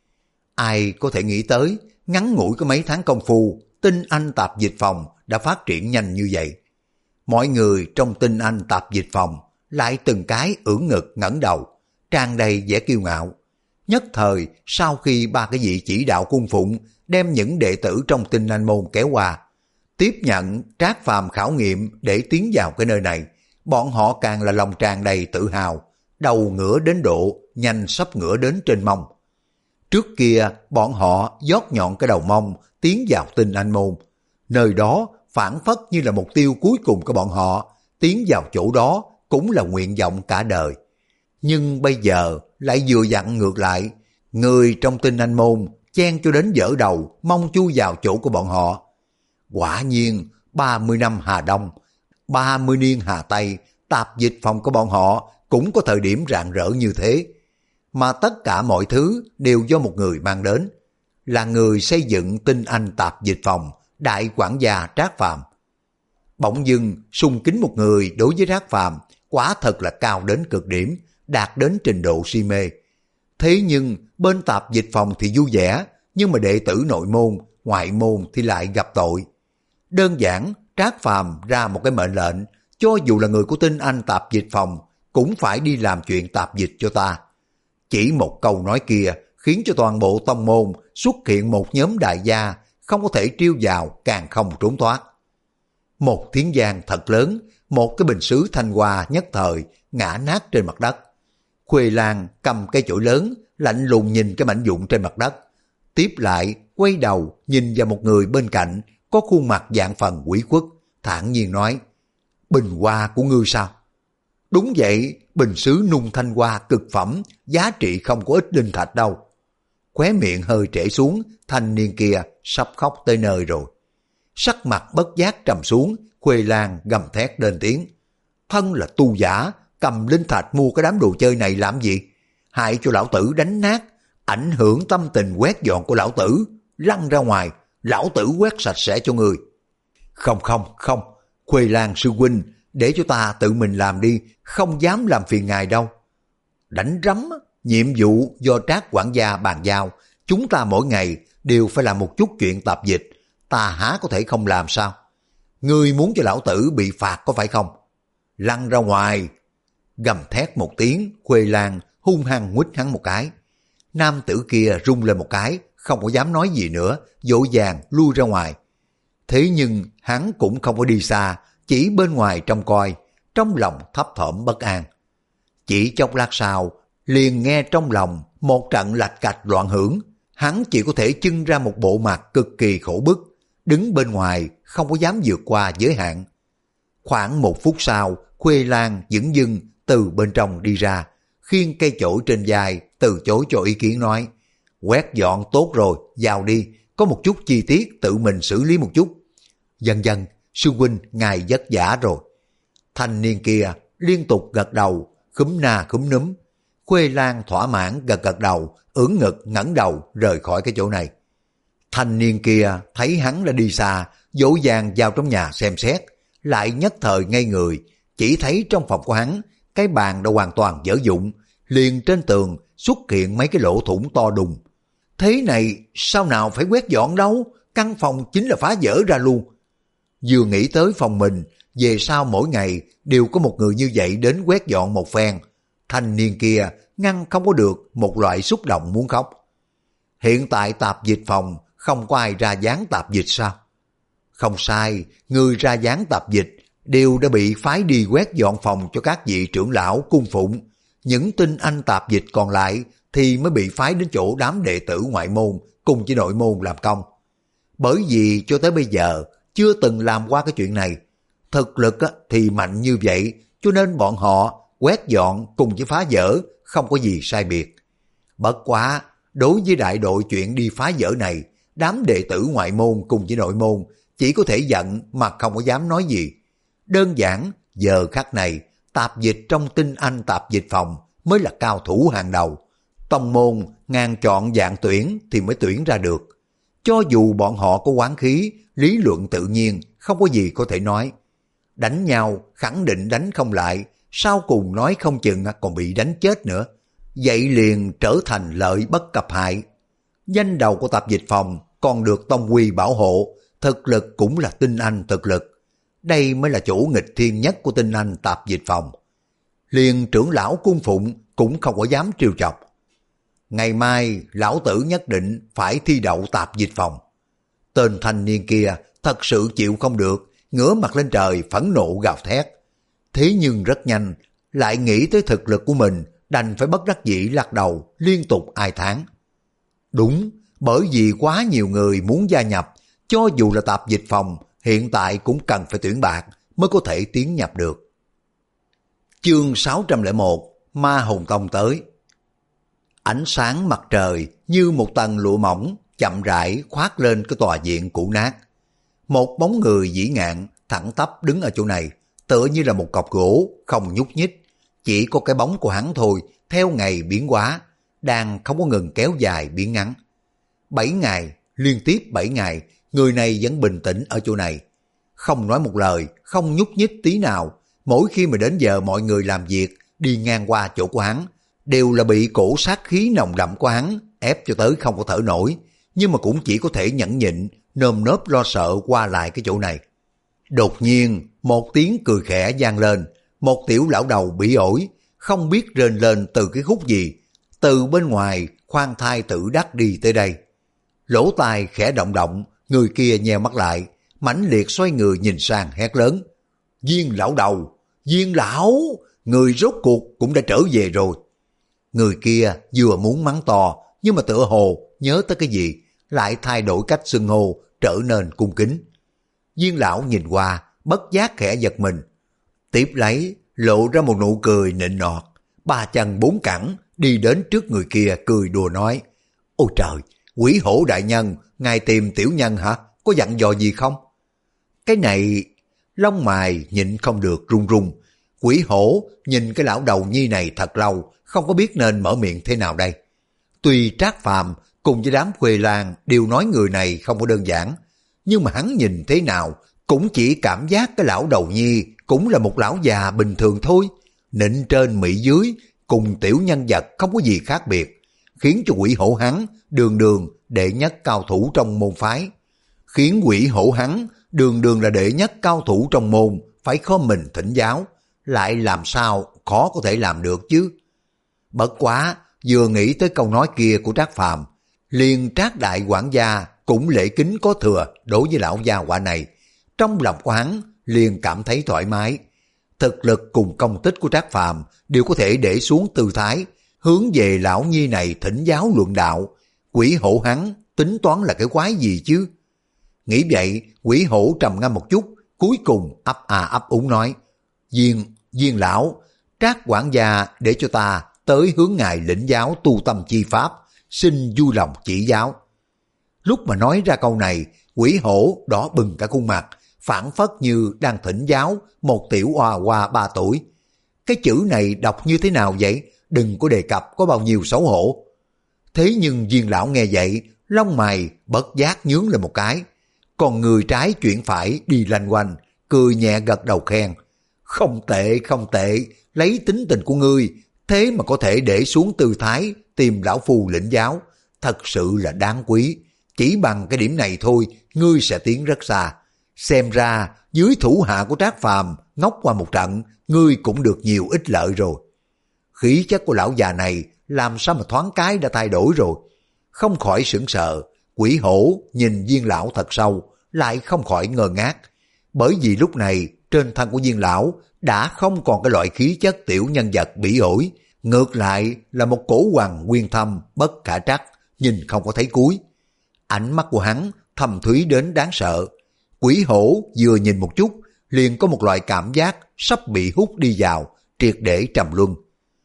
S1: Ai có thể nghĩ tới, ngắn ngủi có mấy tháng công phu, Tinh Anh Tạp Dịch Phòng đã phát triển nhanh như vậy. Mọi người trong Tinh Anh Tạp Dịch Phòng lại từng cái ưỡn ngực ngẩng đầu, tràn đầy vẻ kiêu ngạo. Nhất thời, sau khi ba cái vị chỉ đạo cung phụng đem những đệ tử trong Tinh Anh môn kéo qua, tiếp nhận Trác Phàm khảo nghiệm để tiến vào cái nơi này, bọn họ càng là lòng tràn đầy tự hào, đầu ngửa đến độ nhanh sắp ngửa đến trên mông. Trước kia bọn họ dót nhọn cái đầu mông tiến vào Tinh Anh môn, nơi đó phản phất như là mục tiêu cuối cùng của bọn họ, tiến vào chỗ đó cũng là nguyện vọng cả đời. Nhưng bây giờ lại vừa dặn ngược lại, người trong Tinh Anh môn chen cho đến dở đầu mong chui vào chỗ của bọn họ. Quả nhiên ba mươi năm Hà Đông, ba mươi niên Hà Tây, Tạp Dịch Phòng của bọn họ cũng có thời điểm rạng rỡ như thế. Mà tất cả mọi thứ đều do một người mang đến, là người xây dựng Tinh Anh Tạp Dịch Phòng, đại quản gia Trác Phàm. Bỗng dưng sùng kính một người đối với Trác Phàm quả thật là cao đến cực điểm, đạt đến trình độ si mê. Thế nhưng bên Tạp Dịch Phòng thì vui vẻ, nhưng mà đệ tử nội môn, ngoại môn thì lại gặp tội. Đơn giản Trác Phàm ra một cái mệnh lệnh, cho dù là người của Tinh Anh Tạp Dịch Phòng cũng phải đi làm chuyện tạp dịch cho ta. Chỉ một câu nói kia khiến cho toàn bộ tông môn xuất hiện một nhóm đại gia, không có thể triêu vào, càng không trốn thoát. Một tiếng vang thật lớn, một cái bình sứ thanh hoa nhất thời ngã nát trên mặt đất. Khuê Lan cầm cây chổi lớn, lạnh lùng nhìn cái mảnh vụn trên mặt đất. Tiếp lại, quay đầu nhìn vào một người bên cạnh, có khuôn mặt dạng phần ủy khuất, thản nhiên nói: Bình hoa của ngươi sao? Đúng vậy, bình sứ nung thanh hoa cực phẩm, giá trị không có ít linh thạch đâu. Khóe miệng hơi trễ xuống, thanh niên kia sắp khóc tới nơi rồi. Sắc mặt bất giác trầm xuống, Khuê Lan gầm thét lên tiếng: Thân là tu giả, cầm linh thạch mua cái đám đồ chơi này làm gì? Hại cho lão tử đánh nát, ảnh hưởng tâm tình quét dọn của lão tử, lăn ra ngoài, lão tử quét sạch sẽ cho người. Không không không, Khuê Lan sư huynh, để cho ta tự mình làm đi, không dám làm phiền ngài đâu. Đánh rắm, nhiệm vụ do Trác quản gia bàn giao, chúng ta mỗi ngày đều phải làm một chút chuyện tạp dịch, ta há có thể không làm sao? Ngươi muốn cho lão tử bị phạt có phải không? Lăn ra ngoài! Gầm thét một tiếng, Khuê Lan hung hăng nguýt hắn một cái. nam tử kia rung lên một cái, không có dám nói gì nữa, vội vàng lui ra ngoài. Thế nhưng hắn cũng không có đi xa, chỉ bên ngoài trông coi, trong lòng thấp thỏm bất an. Chỉ chốc lát sau, liền nghe trong lòng một trận lạch cạch loạn hưởng, hắn chỉ có thể trưng ra một bộ mặt cực kỳ khổ bức, đứng bên ngoài không có dám vượt qua giới hạn. Khoảng một phút sau, Khuê Lan dửng dưng từ bên trong đi ra, khiêng cây chổi trên vai, từ chối cho ý kiến nói, quét dọn tốt rồi, vào đi, có một chút chi tiết tự mình xử lý một chút. Dần dần, sư huynh ngài vất vả rồi. Thanh niên kia liên tục gật đầu, khúm na khúm núm. Khuê Lan thỏa mãn gật gật đầu, ưỡn ngực ngẩng đầu rời khỏi cái chỗ này. Thanh niên kia thấy hắn đã đi xa, dỗ dàng vào trong nhà xem xét, lại nhất thời ngây người, chỉ thấy trong phòng của hắn, cái bàn đã hoàn toàn dở dụng, liền trên tường xuất hiện mấy cái lỗ thủng to đùng. Thế này sao nào phải quét dọn đâu, căn phòng chính là phá vỡ ra luôn. Vừa nghĩ tới phòng mình, về sau mỗi ngày đều có một người như vậy đến quét dọn một phen, thanh niên kia ngăn không có được một loại xúc động muốn khóc. Hiện tại tạp dịch phòng không có ai ra dáng tạp dịch sao? Không sai, người ra dáng tạp dịch đều đã bị phái đi quét dọn phòng cho các vị trưởng lão cung phụng. Những tinh anh tạp dịch còn lại thì mới bị phái đến chỗ đám đệ tử ngoại môn cùng với nội môn làm công. Bởi vì cho tới bây giờ chưa từng làm qua cái chuyện này, thực lực thì mạnh như vậy, cho nên bọn họ quét dọn cùng với phá vỡ không có gì sai biệt. Bất quá, đối với đại đội chuyện đi phá vỡ này, đám đệ tử ngoại môn cùng với nội môn chỉ có thể giận mà không có dám nói gì. Đơn giản, giờ khắc này, tạp dịch trong tinh anh tạp dịch phòng mới là cao thủ hàng đầu. Tông môn ngàn chọn dạng tuyển thì mới tuyển ra được. Cho dù bọn họ có oán khí, lý luận tự nhiên, không có gì có thể nói. Đánh nhau, khẳng định đánh không lại, sau cùng nói không chừng còn bị đánh chết nữa. Vậy liền trở thành lợi bất cập hại. Danh đầu của tạp dịch phòng còn được tông quy bảo hộ, thực lực cũng là tinh anh thực lực. Đây mới là chỗ nghịch thiên nhất của tinh anh tạp dịch phòng. Liền trưởng lão cung phụng cũng không có dám trêu chọc. Ngày mai lão tử nhất định phải thi đậu tạp dịch phòng. Tên thanh niên kia thật sự chịu không được, ngửa mặt lên trời phẫn nộ gào thét. Thế nhưng rất nhanh, lại nghĩ tới thực lực của mình, đành phải bất đắc dĩ lắc đầu, liên tục ai thán. Đúng, bởi vì quá nhiều người muốn gia nhập, cho dù là tạp dịch phòng, hiện tại cũng cần phải tuyển bạc mới có thể tiến nhập được. Chương sáu trăm lẻ một, Ma Hồn Tông tới. Ánh sáng mặt trời như một tầng lụa mỏng chậm rãi khoác lên cái tòa viện cũ nát. Một bóng người vĩ ngạn thẳng tắp đứng ở chỗ này, tựa như là một cọc gỗ không nhúc nhích, chỉ có cái bóng của hắn thôi, theo ngày biến hóa, đang không có ngừng kéo dài biến ngắn. Bảy ngày, liên tiếp bảy ngày, người này vẫn bình tĩnh ở chỗ này, không nói một lời, không nhúc nhích tí nào. Mỗi khi mà đến giờ mọi người làm việc đi ngang qua chỗ của hắn, đều là bị cổ sát khí nồng đậm của hắn ép cho tới không có thở nổi, nhưng mà cũng chỉ có thể nhẫn nhịn, nơm nớp lo sợ qua lại cái chỗ này. Đột nhiên, một tiếng cười khẽ vang lên, một tiểu lão đầu bỉ ổi, không biết rên lên từ cái khúc gì, từ bên ngoài khoan thai tử đắc đi tới đây. Lỗ tai khẽ động động, người kia nheo mắt lại, mãnh liệt xoay người nhìn sang hét lớn. Viên lão đầu, viên lão, người rốt cuộc cũng đã trở về rồi. Người kia vừa muốn mắng to, nhưng mà tựa hồ nhớ tới cái gì, lại thay đổi cách xưng hô, trở nên cung kính. Viên lão nhìn qua, bất giác khẽ giật mình. Tiếp lấy, lộ ra một nụ cười nịnh nọt, ba chân bốn cẳng, đi đến trước người kia cười đùa nói. Ôi trời, quỷ hổ đại nhân, ngài tìm tiểu nhân hả? Có dặn dò gì không? Cái này, lông mày nhịn không được run run. Quỷ hổ nhìn cái lão đầu nhi này thật lâu, không có biết nên mở miệng thế nào đây. Tuy Trác Phàm cùng với đám Khuê Lan đều nói người này không có đơn giản, nhưng mà hắn nhìn thế nào cũng chỉ cảm giác cái lão đầu nhi cũng là một lão già bình thường thôi, nịnh trên mỹ dưới, cùng tiểu nhân vật không có gì khác biệt, khiến cho quỷ hổ hắn đường đường đệ nhất cao thủ trong môn phái, khiến quỷ hổ hắn đường đường là đệ nhất cao thủ trong môn phải khom mình thỉnh giáo, lại làm sao khó có thể làm được chứ. Bất quá Vừa nghĩ tới câu nói kia của Trác Phàm, liền Trác đại quản gia cũng lễ kính có thừa đối với lão gia hỏa này. Trong lòng của hắn liền cảm thấy thoải mái. Thực lực cùng công tích của Trác Phàm đều có thể để xuống tư thái, hướng về lão nhi này thỉnh giáo luận đạo. Quỷ hổ hắn tính toán là cái quái gì chứ? Nghĩ vậy, quỷ hổ trầm ngâm một chút, cuối cùng ấp à ấp úng nói: Viên, viên lão, Trác quản gia để cho ta tới hướng ngài lĩnh giáo tu tâm chi pháp, xin vui lòng chỉ giáo. Lúc mà nói ra câu này, quỷ hổ đỏ bừng cả khuôn mặt, phảng phất như đang thỉnh giáo một tiểu oa oa ba tuổi. Cái chữ này đọc như thế nào vậy? Đừng có đề cập có bao nhiêu xấu hổ. Thế nhưng viên lão nghe vậy, lông mày bất giác nhướng lên một cái, còn người trái chuyển phải đi lanh quanh, cười nhẹ gật đầu khen: Không tệ, không tệ, lấy tính tình của ngươi, thế mà có thể để xuống tư thái tìm lão phu lĩnh giáo, thật sự là đáng quý. Chỉ bằng cái điểm này thôi, ngươi sẽ tiến rất xa. Xem ra dưới thủ hạ của Trác Phàm ngóc qua một trận, ngươi cũng được nhiều ích lợi rồi. Khí chất của lão già này làm sao mà thoáng cái đã thay đổi rồi. Không khỏi sững sờ, quỷ hổ nhìn viên lão thật sâu, lại không khỏi ngơ ngác. Bởi vì lúc này trên thân của viên lão đã không còn cái loại khí chất tiểu nhân vật bỉ ổi, ngược lại là một cổ hoàng nguyên thâm bất khả trắc, nhìn không có thấy cuối. Ánh mắt của hắn thâm thúy đến đáng sợ. Quỷ hổ vừa nhìn một chút liền có một loại cảm giác sắp bị hút đi vào, triệt để trầm luân.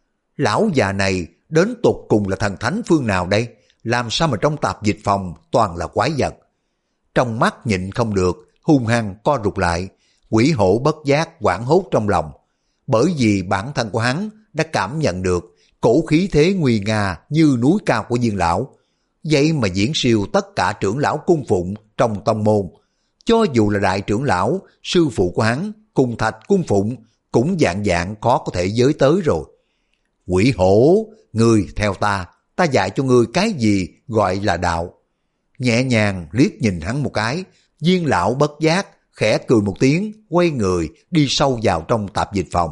S1: Lão già này đến tột cùng là thần thánh phương nào đây? Làm sao mà trong tạp dịch phòng toàn là quái vật? Trong mắt nhịn không được, hung hăng co rụt lại. Quỷ hổ bất giác hoảng hốt trong lòng, bởi vì bản thân của hắn đã cảm nhận được cổ khí thế nguy nga như núi cao của viên lão. Vậy mà diễn siêu tất cả trưởng lão cung phụng trong tông môn. Cho dù là đại trưởng lão, sư phụ của hắn cùng thạch cung phụng cũng dạng dạng khó có thể giới tới rồi. Quỷ hổ, ngươi theo ta, ta dạy cho ngươi cái gì gọi là đạo. Nhẹ nhàng liếc nhìn hắn một cái, viên lão bất giác khẽ cười một tiếng, quay người đi sâu vào trong tạp dịch phòng.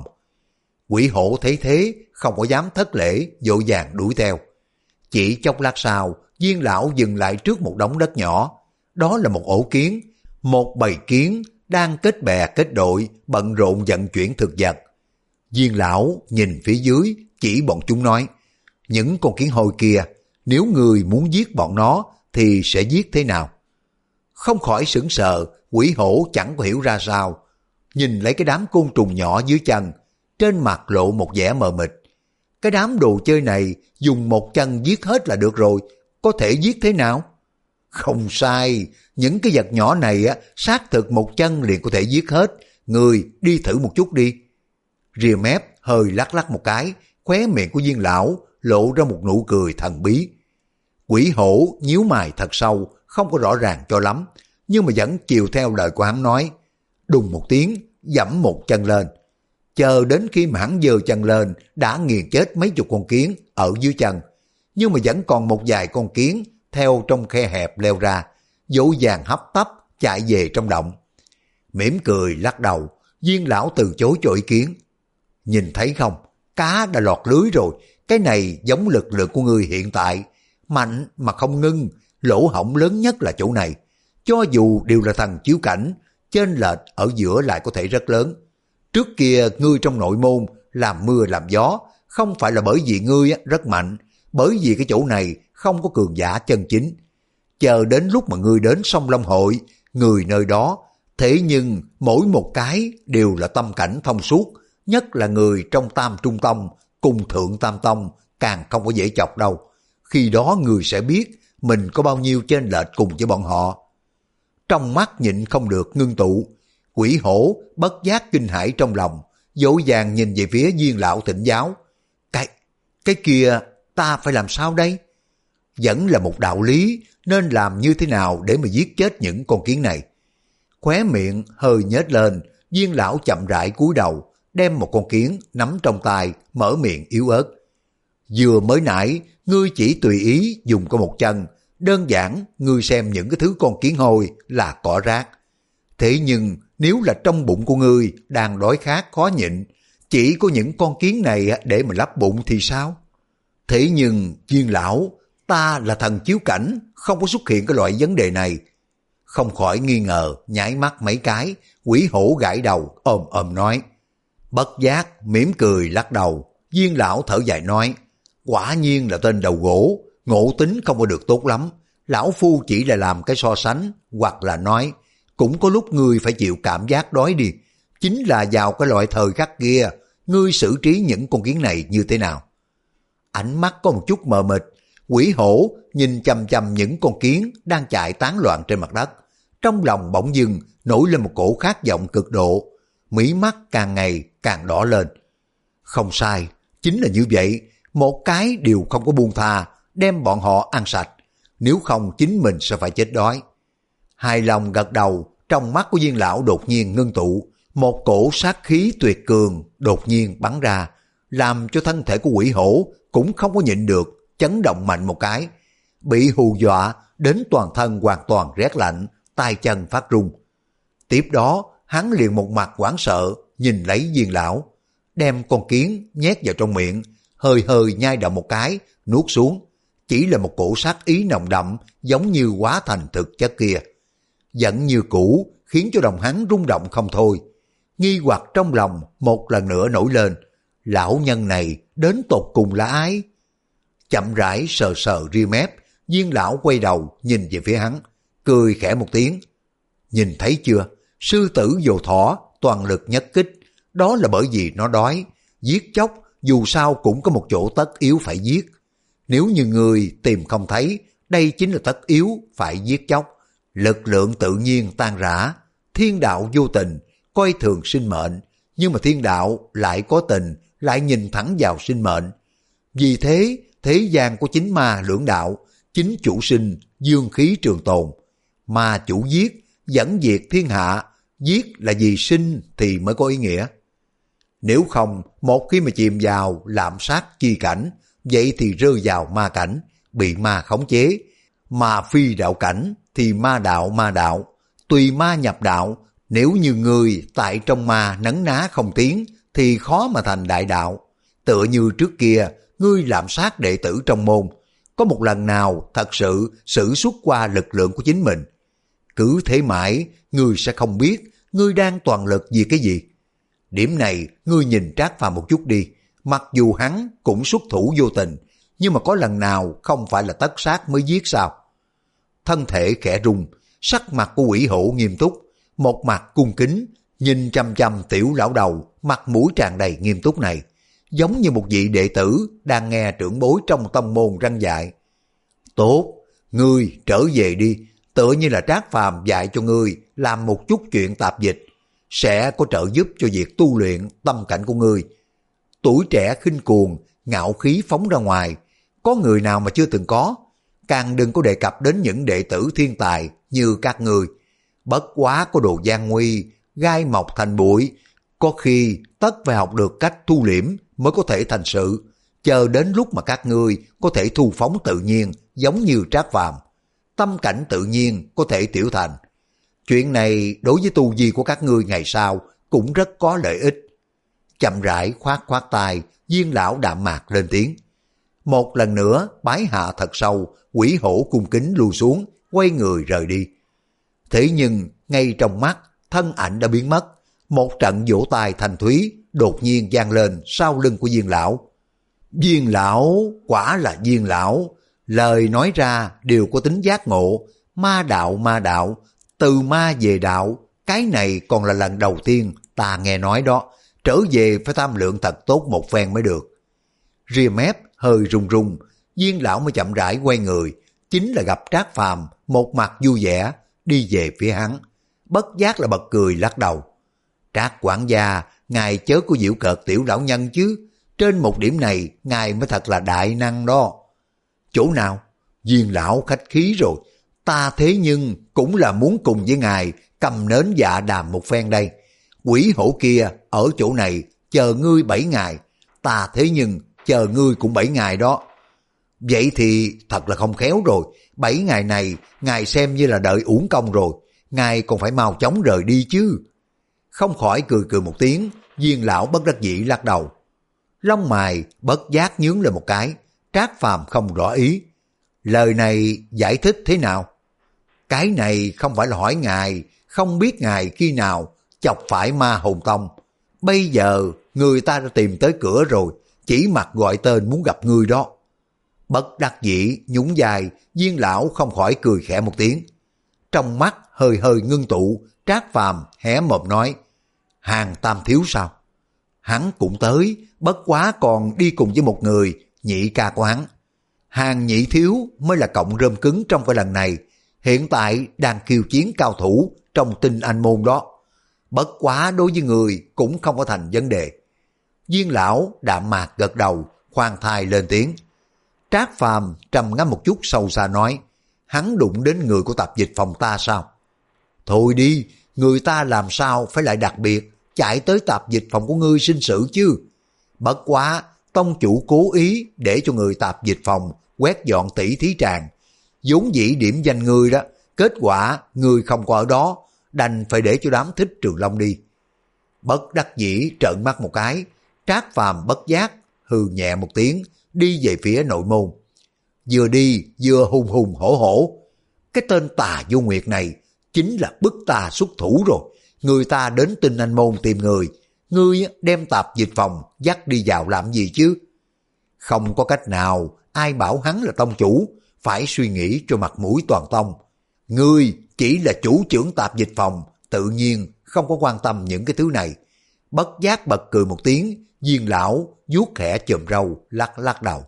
S1: Quỷ hổ thấy thế không có dám thất lễ, vội vàng đuổi theo. Chỉ chốc lát sau, viên lão dừng lại trước một đống đất nhỏ. Đó là một ổ kiến, một bầy kiến đang kết bè kết đội bận rộn vận chuyển thực vật. Viên lão nhìn phía dưới, chỉ bọn chúng nói: Những con kiến hôi kia, nếu người muốn giết bọn nó thì sẽ giết thế nào? Không khỏi sững sờ, quỷ hổ chẳng có hiểu ra sao. Nhìn lấy cái đám côn trùng nhỏ dưới chân, trên mặt lộ một vẻ mờ mịt. Cái đám đồ chơi này dùng một chân giết hết là được rồi, có thể giết thế nào? Không sai, những cái vật nhỏ này á, xác thực một chân liền có thể giết hết. Người đi thử một chút đi. Rìa mép hơi lắc lắc một cái, khóe miệng của viên lão lộ ra một nụ cười thần bí. Quỷ hổ nhíu mày thật sâu, không có rõ ràng cho lắm, nhưng mà vẫn chiều theo lời của hắn nói. Đùng một tiếng, dẫm một chân lên. Chờ đến khi mà hắn giơ chân lên, đã nghiền chết mấy chục con kiến ở dưới chân, nhưng mà vẫn còn một vài con kiến theo trong khe hẹp leo ra, dỗ dàng hấp tấp chạy về trong động. Mỉm cười lắc đầu, viên lão từ chối cho ý kiến. Nhìn thấy không, cá đã lọt lưới rồi, cái này giống lực lượng của ngươi hiện tại, mạnh mà không ngưng, lỗ hổng lớn nhất là chỗ này. Cho dù đều là thần chiếu cảnh, chênh lệch ở giữa lại có thể rất lớn. Trước kia ngươi trong nội môn làm mưa làm gió, không phải là bởi vì ngươi rất mạnh, bởi vì cái chỗ này không có cường giả chân chính. Chờ đến lúc mà ngươi đến sông Long Hội, người nơi đó, thế nhưng mỗi một cái đều là tâm cảnh thông suốt, nhất là người trong Tam Trung Tông cùng Thượng Tam Tông càng không có dễ chọc đâu. Khi đó người sẽ biết mình có bao nhiêu chênh lệch cùng với bọn họ. Trong mắt nhịn không được ngưng tụ, quỷ hổ bất giác kinh hãi trong lòng, dỗ dàng nhìn về phía viên lão thỉnh giáo. Cái, cái kia ta phải làm sao đây? Vẫn là một đạo lý, nên làm như thế nào để mà giết chết những con kiến này? Khóe miệng hơi nhếch lên, viên lão chậm rãi cúi đầu, đem một con kiến nắm trong tay, mở miệng yếu ớt. Vừa mới nãy, ngươi chỉ tùy ý dùng có một chân, đơn giản ngươi xem những cái thứ con kiến hôi là cỏ rác. Thế nhưng nếu là trong bụng của ngươi đang đói khát khó nhịn, chỉ có những con kiến này để mà lấp bụng thì sao? Thế nhưng Viên lão, ta là thần chiếu cảnh, không có xuất hiện cái loại vấn đề này. Không khỏi nghi ngờ, nháy mắt mấy cái, quỷ hổ gãi đầu, ôm ôm nói. Bất giác, mỉm cười lắc đầu, Viên lão thở dài nói, quả nhiên là tên đầu gỗ, ngộ tính không có được tốt lắm. Lão phu chỉ là làm cái so sánh, hoặc là nói, cũng có lúc ngươi phải chịu cảm giác đói đi. Chính là vào cái loại thời khắc kia, ngươi xử trí những con kiến này như thế nào? Ánh mắt có một chút mờ mịt, quỷ hổ nhìn chằm chằm những con kiến đang chạy tán loạn trên mặt đất. Trong lòng bỗng dưng nổi lên một cổ khát vọng cực độ, mí mắt càng ngày càng đỏ lên. Không sai, chính là như vậy, một cái đều không có buông tha, đem bọn họ ăn sạch, nếu không chính mình sẽ phải chết đói. Hài lòng gật đầu, trong mắt của Viên lão đột nhiên ngưng tụ, một cổ sát khí tuyệt cường đột nhiên bắn ra, làm cho thân thể của quỷ hổ cũng không có nhịn được, chấn động mạnh một cái, bị hù dọa đến toàn thân hoàn toàn rét lạnh, tay chân phát run. Tiếp đó, hắn liền một mặt hoảng sợ, nhìn lấy Viên lão, đem con kiến nhét vào trong miệng, hơi hơi nhai đậm một cái, nuốt xuống. Chỉ là một cổ sát ý nồng đậm, giống như hóa thành thực chất kia. Giận như cũ, khiến cho đồng hắn rung động không thôi. Nghi hoặc trong lòng một lần nữa nổi lên, lão nhân này đến tột cùng là ai? Chậm rãi sờ sờ ria mép, Viên lão quay đầu nhìn về phía hắn, cười khẽ một tiếng. Nhìn thấy chưa, sư tử vô thỏ, toàn lực nhất kích, đó là bởi vì nó đói, giết chóc dù sao cũng có một chỗ tất yếu phải giết. Nếu như người tìm không thấy, đây chính là tất yếu phải giết chóc. Lực lượng tự nhiên tan rã, thiên đạo vô tình, coi thường sinh mệnh, nhưng mà thiên đạo lại có tình, lại nhìn thẳng vào sinh mệnh. Vì thế, thế gian có chính ma lưỡng đạo, chính chủ sinh, dương khí trường tồn. Ma chủ giết, dẫn diệt thiên hạ, giết là vì sinh thì mới có ý nghĩa. Nếu không, một khi mà chìm vào lạm sát chi cảnh, vậy thì rơi vào ma cảnh, bị ma khống chế. Mà phi đạo cảnh thì ma đạo ma đạo, tùy ma nhập đạo. Nếu như người tại trong ma nấn ná không tiến, thì khó mà thành đại đạo. Tựa như trước kia, ngươi lạm sát đệ tử trong môn, có một lần nào thật sự sử xuất qua lực lượng của chính mình. Cứ thế mãi, ngươi sẽ không biết ngươi đang toàn lực vì cái gì. Điểm này, ngươi nhìn Trác Phàm một chút đi, mặc dù hắn cũng xuất thủ vô tình, nhưng mà có lần nào không phải là tất sát mới giết sao? Thân thể khẽ rung, sắc mặt của quỷ hổ nghiêm túc, một mặt cung kính, nhìn chăm chăm tiểu lão đầu, mặt mũi tràn đầy nghiêm túc này, giống như một vị đệ tử đang nghe trưởng bối trong tông môn răn dạy. Tốt, ngươi trở về đi, tựa như là Trác Phàm dạy cho ngươi làm một chút chuyện tạp dịch, sẽ có trợ giúp cho việc tu luyện tâm cảnh của ngươi. Tuổi trẻ khinh cuồng, ngạo khí phóng ra ngoài, có người nào mà chưa từng có, càng đừng có đề cập đến những đệ tử thiên tài như các ngươi. Bất quá có đồ gian nguy, gai mọc thành bụi, có khi tất phải học được cách thu liễm mới có thể thành sự, chờ đến lúc mà các ngươi có thể thu phóng tự nhiên giống như Trác Phàm, tâm cảnh tự nhiên có thể tiểu thành. Chuyện này đối với tu vi của các ngươi ngày sau cũng rất có lợi ích. Chậm rãi khoát khoát tay, Viên lão đạm mạc lên tiếng. Một lần nữa bái hạ thật sâu, quỷ hổ cung kính lùi xuống, quay người rời đi. Thế nhưng ngay trong mắt, thân ảnh đã biến mất. Một trận vỗ tay thanh thúy đột nhiên vang lên sau lưng của Viên lão. Viên lão, quả là Viên lão, lời nói ra đều có tính giác ngộ. Ma đạo ma đạo, từ ma về đạo, cái này còn là lần đầu tiên ta nghe nói đó. Trở về phải tham lượng thật tốt một phen mới được. Ria mép hơi rung rung, Viên lão mới chậm rãi quay người, chính là gặp Trác Phàm, một mặt vui vẻ đi về phía hắn, bất giác là bật cười lắc đầu. Trác quản gia, ngài chớ có giễu cợt tiểu lão nhân chứ, trên một điểm này ngài mới thật là đại năng đó. Chỗ nào? Viên lão khách khí rồi, ta thế nhưng cũng là muốn cùng với ngài cầm nến dạ đàm một phen đây. Quỷ hổ kia ở chỗ này chờ ngươi bảy ngày, ta thế nhưng chờ ngươi cũng bảy ngày đó. Vậy thì thật là không khéo rồi, bảy ngày này ngài xem như là đợi uổng công rồi, ngài còn phải mau chóng rời đi chứ. Không khỏi cười cười một tiếng, Viên lão bất đắc dĩ lắc đầu. Lông mày bất giác nhướng lên một cái, Trác Phàm không rõ ý. Lời này giải thích thế nào? Cái này không phải là hỏi ngài, không biết ngài khi nào chọc phải Ma Hồn Tông. Bây giờ người ta đã tìm tới cửa rồi, chỉ mặt gọi tên muốn gặp ngươi đó. Bất đắc dĩ nhún vai, Viên lão không khỏi cười khẽ một tiếng. Trong mắt hơi hơi ngưng tụ, Trác Phàm hé mồm nói, Hàng Tam Thiếu sao? Hắn cũng tới, bất quá còn đi cùng với một người, nhị ca của hắn. Hàng Nhị Thiếu mới là cọng rơm cứng trong cái lần này, hiện tại đang khiêu chiến cao thủ trong Tinh Anh môn đó. Bất quá đối với người cũng không có thành vấn đề. Viên lão đạm mạc gật đầu, khoan thai lên tiếng. Trác Phàm trầm ngâm một chút sâu xa nói, hắn đụng đến người của tạp dịch phòng ta sao? Thôi đi, người ta làm sao phải lại đặc biệt chạy tới tạp dịch phòng của ngươi sinh sự chứ? Bất quá, tông chủ cố ý để cho người tạp dịch phòng quét dọn tỷ thí tràng. Vốn dĩ điểm danh ngươi đó, kết quả ngươi không có ở đó, đành phải để cho đám Thích Trường Long đi. Bất đắc dĩ trợn mắt một cái, Trác Phàm bất giác hừ nhẹ một tiếng, đi về phía nội môn. Vừa đi vừa hùng hùng hổ hổ. Cái tên Tà Vô Nguyệt này chính là bức ta xuất thủ rồi. Người ta đến Tinh Anh môn tìm người, ngươi đem tạp dịch phòng dắt đi vào làm gì chứ? Không có cách nào, ai bảo hắn là tông chủ, phải suy nghĩ cho mặt mũi toàn tông. Ngươi chỉ là chủ trưởng tạp dịch phòng, tự nhiên không có quan tâm những cái thứ này. Bất giác bật cười một tiếng, Viên lão vuốt khẽ chòm râu, lắc lắc đầu.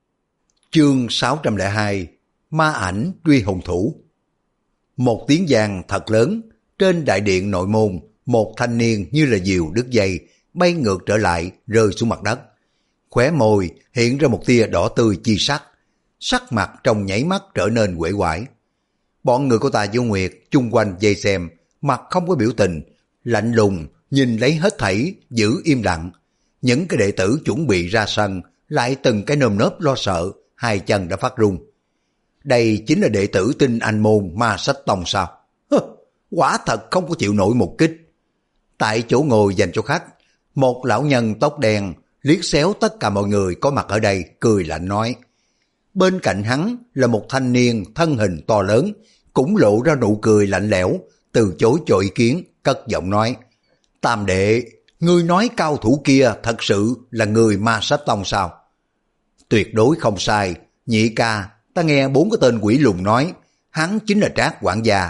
S1: Chương sáu trăm lẻ hai, Ma Ảnh truy hùng thủ. Một tiếng vang thật lớn, trên đại điện nội môn, một thanh niên như là diều đứt dây, bay ngược trở lại, rơi xuống mặt đất. Khóe môi hiện ra một tia đỏ tươi chi sắc, sắc mặt trong nháy mắt trở nên uể oải. Bọn người của Tà Vô Nguyệt chung quanh dây xem, mặt không có biểu tình, lạnh lùng nhìn lấy hết thảy, giữ im lặng. Những cái đệ tử chuẩn bị ra sân lại từng cái nơm nớp lo sợ, hai chân đã phát run. Đây chính là đệ tử Tinh Anh môn Ma Sách Tông sao? Hơ, quả thật không có chịu nổi một kích. Tại chỗ ngồi dành cho khách, một lão nhân tóc đen liếc xéo tất cả mọi người có mặt ở đây, cười lạnh nói. Bên cạnh hắn là một thanh niên thân hình to lớn, cũng lộ ra nụ cười lạnh lẽo, từ chối cho ý kiến, cất giọng nói. Tam đệ, ngươi nói cao thủ kia thật sự là người Ma Sách Tông sao? Tuyệt đối không sai, nhị ca, ta nghe bốn cái tên quỷ lùn nói, hắn chính là Trác quản gia.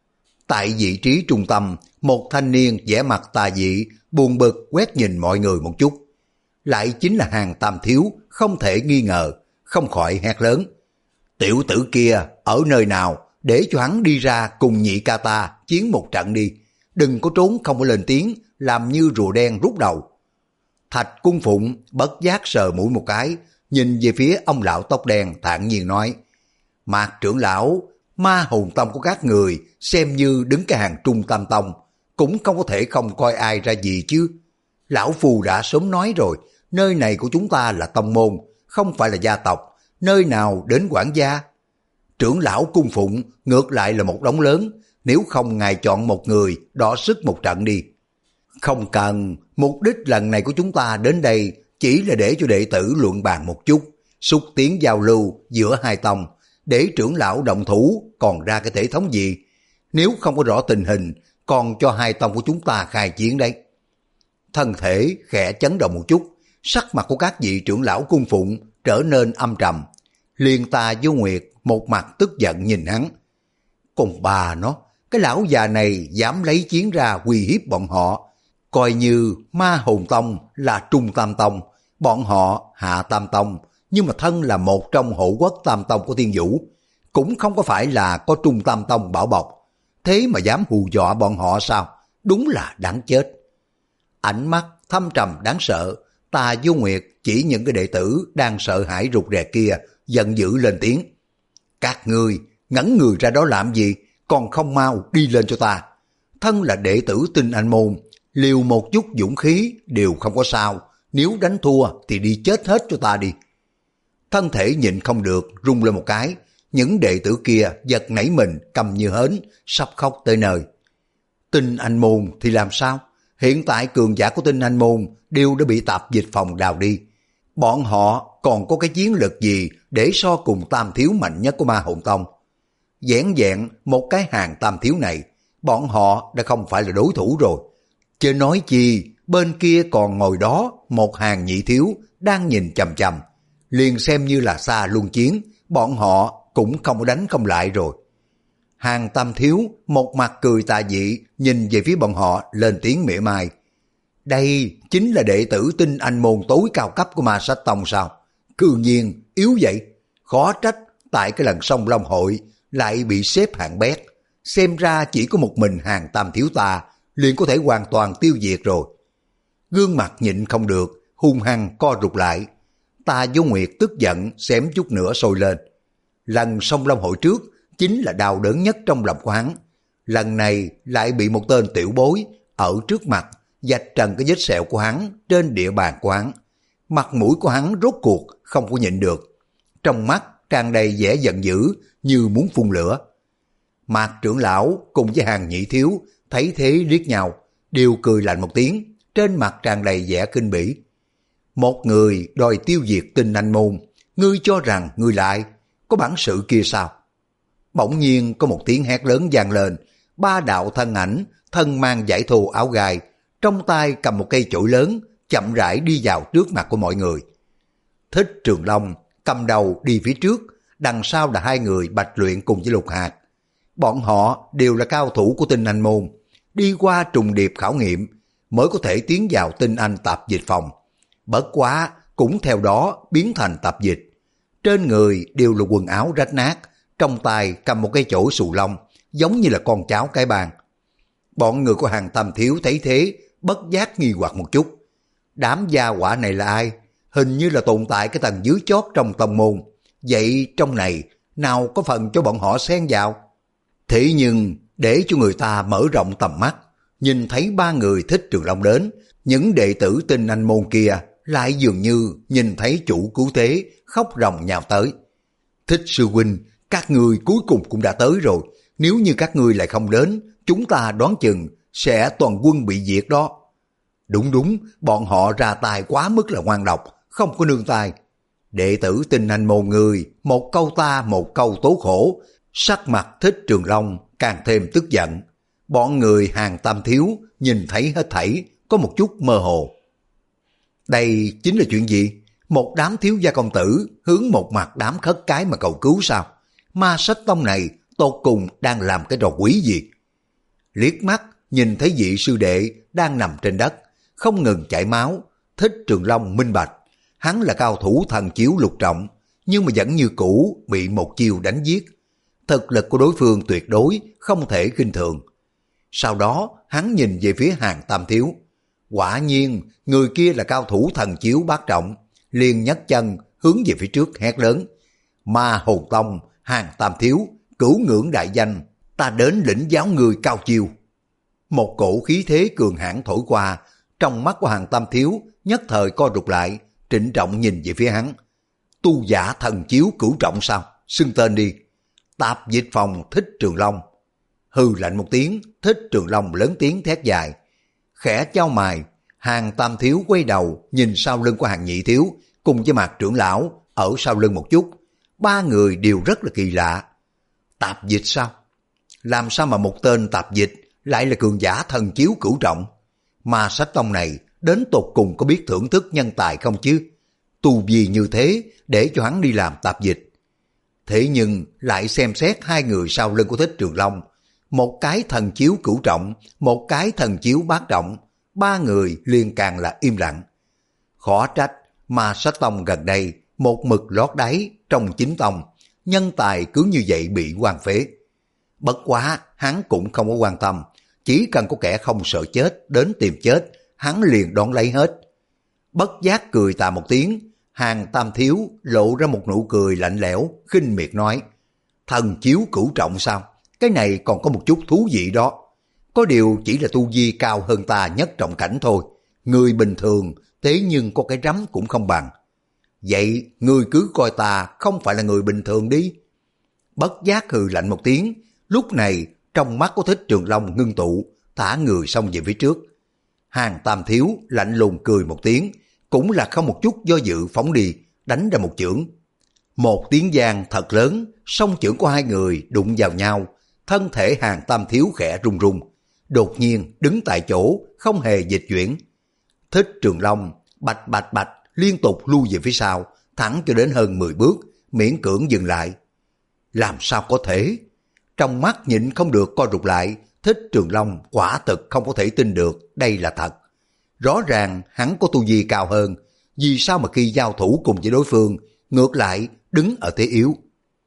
S1: Tại vị trí trung tâm, một thanh niên vẻ mặt tà dị, buồn bực quét nhìn mọi người một chút. Lại chính là Hàng Tam Thiếu, không thể nghi ngờ, không khỏi hét lớn. Tiểu tử kia ở nơi nào, để cho hắn đi ra cùng nhị ca ta chiến một trận đi. Đừng có trốn không có lên tiếng, làm như rùa đen rút đầu. Thạch Cung Phụng bất giác sờ mũi một cái, nhìn về phía ông lão tóc đen thản nhiên nói. Mạc trưởng lão, Ma Hồn Tông của các người xem như đứng cái hàng trung tam tông, cũng không có thể không coi ai ra gì chứ. Lão Phù đã sớm nói rồi, nơi này của chúng ta là tông môn, không phải là gia tộc, nơi nào đến quản gia. Trưởng lão Cung Phụng ngược lại là một đống lớn, nếu không ngài chọn một người đọ sức một trận đi. Không cần, mục đích lần này của chúng ta đến đây chỉ là để cho đệ tử luận bàn một chút, xúc tiến giao lưu giữa hai tông, để trưởng lão động thủ còn ra cái thể thống gì. Nếu không có rõ tình hình, còn cho hai tông của chúng ta khai chiến đấy. Thân thể khẽ chấn động một chút, sắc mặt của các vị trưởng lão cung phụng trở nên âm trầm. Liền Tà Vô Nguyệt một mặt tức giận nhìn hắn. Còn bà nó, cái lão già này dám lấy chiến ra uy hiếp bọn họ, coi như Ma Hồn Tông là trung tam tông, bọn họ hạ tam tông, nhưng mà thân là một trong hộ quốc tam tông của Thiên Vũ, cũng không có phải là có trung tam tông bảo bọc, thế mà dám hù dọa bọn họ sao? Đúng là đáng chết. Ánh mắt thâm trầm đáng sợ, Tà Vô Nguyệt chỉ những cái đệ tử đang sợ hãi rụt rè kia, giận dữ lên tiếng. Các ngươi ngẩn người ra đó làm gì, còn không mau đi lên cho ta. Thân là đệ tử Tinh Anh môn, liều một chút dũng khí đều không có sao, nếu đánh thua thì đi chết hết cho ta đi. Thân thể nhịn không được, rung lên một cái, những đệ tử kia giật nảy mình, cầm như hến, sắp khóc tới nơi. Tinh Anh môn thì làm sao? Hiện tại cường giả của Tinh Anh môn đều đã bị tạp dịch phòng đào đi. Bọn họ còn có cái chiến lực gì để so cùng tam thiếu mạnh nhất của Ma Hồn Tông. Vẻn vẹn một cái hàng tam thiếu này, bọn họ đã không phải là đối thủ rồi. Chứ nói chi, bên kia còn ngồi đó một hàng nhị thiếu đang nhìn chằm chằm. Liền xem như là xa luân chiến, bọn họ cũng không đánh không lại rồi. Hàng tam thiếu một mặt cười tà dị nhìn về phía bọn họ lên tiếng mỉa mai. Đây chính là đệ tử tinh anh môn tối cao cấp của Ma Sách Tông sao? Cương nhiên yếu vậy, khó trách tại cái lần sông Long hội lại bị xếp hạng bét. Xem ra chỉ có một mình hàng tam thiếu ta liền có thể hoàn toàn tiêu diệt rồi. Gương mặt nhịn không được, hung hăng co rụt lại. Tà Vô Nguyệt tức giận xém chút nữa sôi lên. Lần sông Long hội trước chính là đau đớn nhất trong lòng của hắn. Lần này lại bị một tên tiểu bối ở trước mặt vạch trần cái vết sẹo của hắn trên địa bàn của hắn. Mặt mũi của hắn rốt cuộc không có nhịn được. Trong mắt tràn đầy vẻ giận dữ như muốn phun lửa. Mạc trưởng lão cùng với hàng nhị thiếu thấy thế liếc nhau, đều cười lạnh một tiếng, trên mặt tràn đầy vẻ kinh bỉ. Một người đòi tiêu diệt Tinh Anh môn, ngươi cho rằng ngươi lại có bản sự kia sao? Bỗng nhiên có một tiếng hét lớn vang lên, ba đạo thân ảnh, thân mang vải thô áo gai, trong tay cầm một cây chổi lớn, chậm rãi đi vào trước mặt của mọi người. Thích Trường Long cầm đầu đi phía trước, đằng sau là hai người Bạch Luyện cùng với Lục Hạt. Bọn họ đều là cao thủ của Tinh Anh môn, đi qua trùng điệp khảo nghiệm mới có thể tiến vào Tinh Anh tạp dịch phòng. Bất quá cũng theo đó biến thành tạp dịch. Trên người đều là quần áo rách nát, trong tay cầm một cái chổi xù lông, giống như là con cháu cái bàn. Bọn người của hàng tam thiếu thấy thế, bất giác nghi hoặc một chút. Đám gia hỏa này là ai? Hình như là tồn tại cái tầng dưới chót trong tông môn. Vậy trong này, nào có phần cho bọn họ xen vào? Thế nhưng, để cho người ta mở rộng tầm mắt, nhìn thấy ba người Thích Trường Long đến, những đệ tử Tinh Anh môn kia lại dường như nhìn thấy chủ cứu thế, khóc ròng nhào tới. Thích sư huynh, các người cuối cùng cũng đã tới rồi, nếu như các người lại không đến, chúng ta đoán chừng sẽ toàn quân bị diệt đó. Đúng đúng, bọn họ ra tay quá mức là ngoan độc, không có nương tay. Đệ tử Tinh Anh môn người, một câu ta một câu tố khổ, sắc mặt Thích Trường Long càng thêm tức giận. Bọn người hàng tam thiếu nhìn thấy hết thảy, có một chút mơ hồ. Đây chính là chuyện gì? Một đám thiếu gia công tử hướng một mặt đám khất cái mà cầu cứu sao? Ma Sách Tông này tột cùng đang làm cái trò quỷ gì? Liếc mắt nhìn thấy vị sư đệ đang nằm trên đất, không ngừng chảy máu. Thích Trường Long minh bạch, hắn là cao thủ thần chiếu lục trọng, nhưng mà vẫn như cũ bị một chiêu đánh giết. Thực lực của đối phương tuyệt đối không thể khinh thường. Sau đó hắn nhìn về phía hàng tam thiếu. Quả nhiên người kia là cao thủ thần chiếu bát trọng, liền nhấc chân hướng về phía trước hét lớn. Ma Hồn Tông, hàng tam thiếu, cửu ngưỡng đại danh, ta đến lĩnh giáo người cao chiêu. Một cổ khí thế cường hãn thổi qua, trong mắt của hàng tam thiếu nhất thời co rụt lại, trịnh trọng nhìn về phía hắn. Tu giả thần chiếu cửu trọng sao? Xưng tên đi. Tạp dịch phòng Thích Trường Long. Hừ lạnh một tiếng, Thích Trường Long lớn tiếng thét dài. Khẽ chau mày, hàng tam thiếu quay đầu nhìn sau lưng của hàng nhị thiếu cùng với Mạc trưởng lão ở sau lưng một chút. Ba người đều rất là kỳ lạ. Tạp dịch sao? Làm sao mà một tên tạp dịch lại là cường giả thần chiếu cửu trọng? Ma Sách Tông này đến tột cùng có biết thưởng thức nhân tài không chứ? Tu vi như thế để cho hắn đi làm tạp dịch. Thế nhưng lại xem xét hai người sau lưng của Thích Trường Long, một cái thần chiếu cửu trọng, một cái thần chiếu bát trọng, ba người liền càng là im lặng. Khó trách Ma Sách Tông gần đây một mực lót đáy trong chính tông, nhân tài cứ như vậy bị hoang phế. Bất quá hắn cũng không có quan tâm, chỉ cần có kẻ không sợ chết đến tìm chết, hắn liền đón lấy hết. Bất giác cười tà một tiếng, hàng tam thiếu lộ ra một nụ cười lạnh lẽo, khinh miệt nói, thần chiếu cửu trọng sao? Cái này còn có một chút thú vị đó. Có điều chỉ là tu vi cao hơn ta nhất trọng cảnh thôi. Người bình thường, thế nhưng có cái rắm cũng không bằng. Vậy, người cứ coi ta không phải là người bình thường đi. Bất giác hừ lạnh một tiếng, lúc này trong mắt của Thích Trường Long ngưng tụ, thả người xông về phía trước. Hàng tam thiếu lạnh lùng cười một tiếng, cũng là không một chút do dự phóng đi, đánh ra một chưởng. Một tiếng vang thật lớn, song chưởng của hai người đụng vào nhau, thân thể Hàn Tam Thiếu khẽ run run, đột nhiên đứng tại chỗ, không hề dịch chuyển. Thích Trường Long bạch bạch bạch liên tục lui về phía sau, thẳng cho đến hơn mười bước, miễn cưỡng dừng lại. Làm sao có thể? Trong mắt nhịn không được co rụt lại, Thích Trường Long quả thực không có thể tin được đây là thật. Rõ ràng hắn có tu vi cao hơn, vì sao mà khi giao thủ cùng với đối phương, ngược lại đứng ở thế yếu?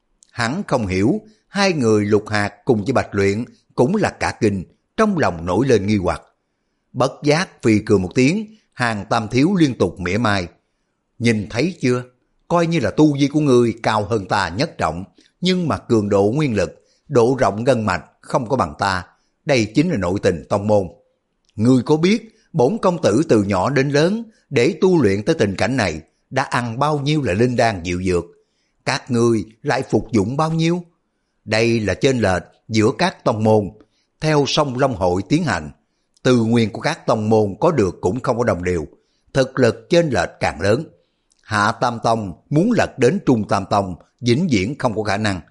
S1: Hắn không hiểu, hai người Lục Hạt cùng với Bạch Luyện cũng là cả kinh, trong lòng nổi lên nghi hoặc. Bất giác phì cười một tiếng, Hàn Tam Thiếu liên tục mỉa mai. Nhìn thấy chưa, coi như là tu vi của ngươi cao hơn ta nhất trọng, nhưng mà cường độ nguyên lực, độ rộng gân mạch không có bằng ta, đây chính là nội tình tông môn. Ngươi có biết bổn công tử từ nhỏ đến lớn để tu luyện tới tình cảnh này đã ăn bao nhiêu là linh đan diệu dược, các ngươi lại phục dụng bao nhiêu? Đây là chênh lệch giữa các tông môn. Theo sông Long Hội tiến hành, tư nguyên của các tông môn có được cũng không có đồng đều, thực lực chênh lệch càng lớn. Hạ Tam Tông muốn lật đến Trung Tam Tông vĩnh viễn không có khả năng.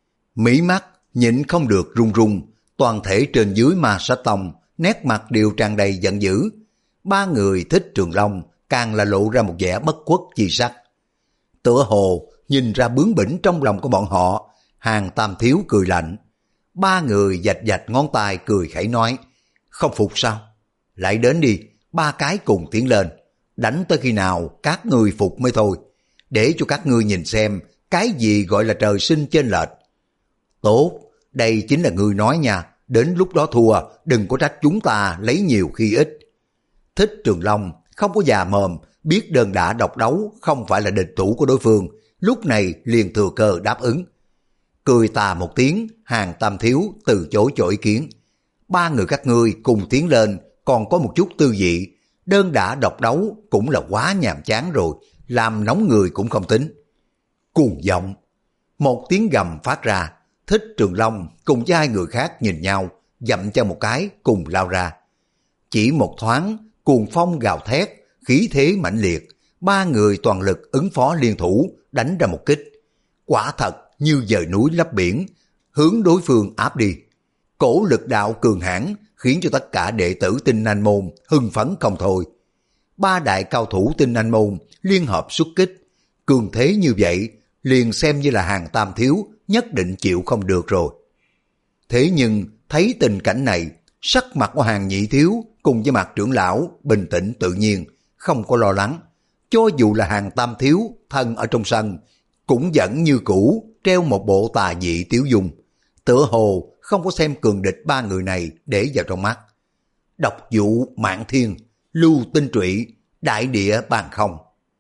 S1: Mí mắt nhịn không được run run, toàn thể trên dưới Ma Sát Tông nét mặt đều tràn đầy giận dữ. Ba người Thích Trường Long càng là lộ ra một vẻ bất khuất chi sắc. Tựa hồ nhìn ra bướng bỉnh trong lòng của bọn họ, Hàn Tam Thiếu cười lạnh. Ba người vạch vạch ngón tay cười khẩy nói, không phục sao? Lại đến đi, ba cái cùng tiến lên, đánh tới khi nào các ngươi phục mới thôi, để cho các ngươi nhìn xem cái gì gọi là trời sinh chênh lệch. Tốt, đây chính là ngươi nói nha, đến lúc đó thua đừng có trách chúng ta lấy nhiều khi ít. Thích Trường Long không có già mồm, biết đơn đả độc đấu không phải là địch thủ của đối phương, lúc này liền thừa cơ đáp ứng. Cười tà một tiếng, Hàn Tam Thiếu từ chối cho ý kiến. Ba người các ngươi cùng tiến lên còn có một chút tư vị, đơn đả độc đấu cũng là quá nhàm chán rồi, làm nóng người cũng không tính. Cuồng vọng, một tiếng gầm phát ra, Thích Trường Long cùng với hai người khác nhìn nhau, dậm cho một cái cùng lao ra. Chỉ một thoáng, cuồng phong gào thét, khí thế mãnh liệt, ba người toàn lực ứng phó liên thủ, đánh ra một kích. Quả thật như dời núi lấp biển, hướng đối phương áp đi. Cổ lực đạo cường hãn khiến cho tất cả đệ tử Tinh Anh Môn hưng phấn không thôi. Ba đại cao thủ Tinh Anh Môn liên hợp xuất kích, cường thế như vậy liền xem như là Hàn Tam Thiếu nhất định chịu không được rồi. Thế nhưng thấy tình cảnh này, sắc mặt của Hàn Nhị Thiếu cùng với Mạc trưởng lão bình tĩnh tự nhiên, không có lo lắng. Cho dù là Hàn Tam Thiếu thân ở trong sân, cũng vẫn như cũ treo một bộ tà dị tiếu dung, tựa hồ không có xem cường địch ba người này để vào trong mắt. Độc vụ Mạn Thiên, Lưu Tinh Trụy, Đại Địa Bàn Không,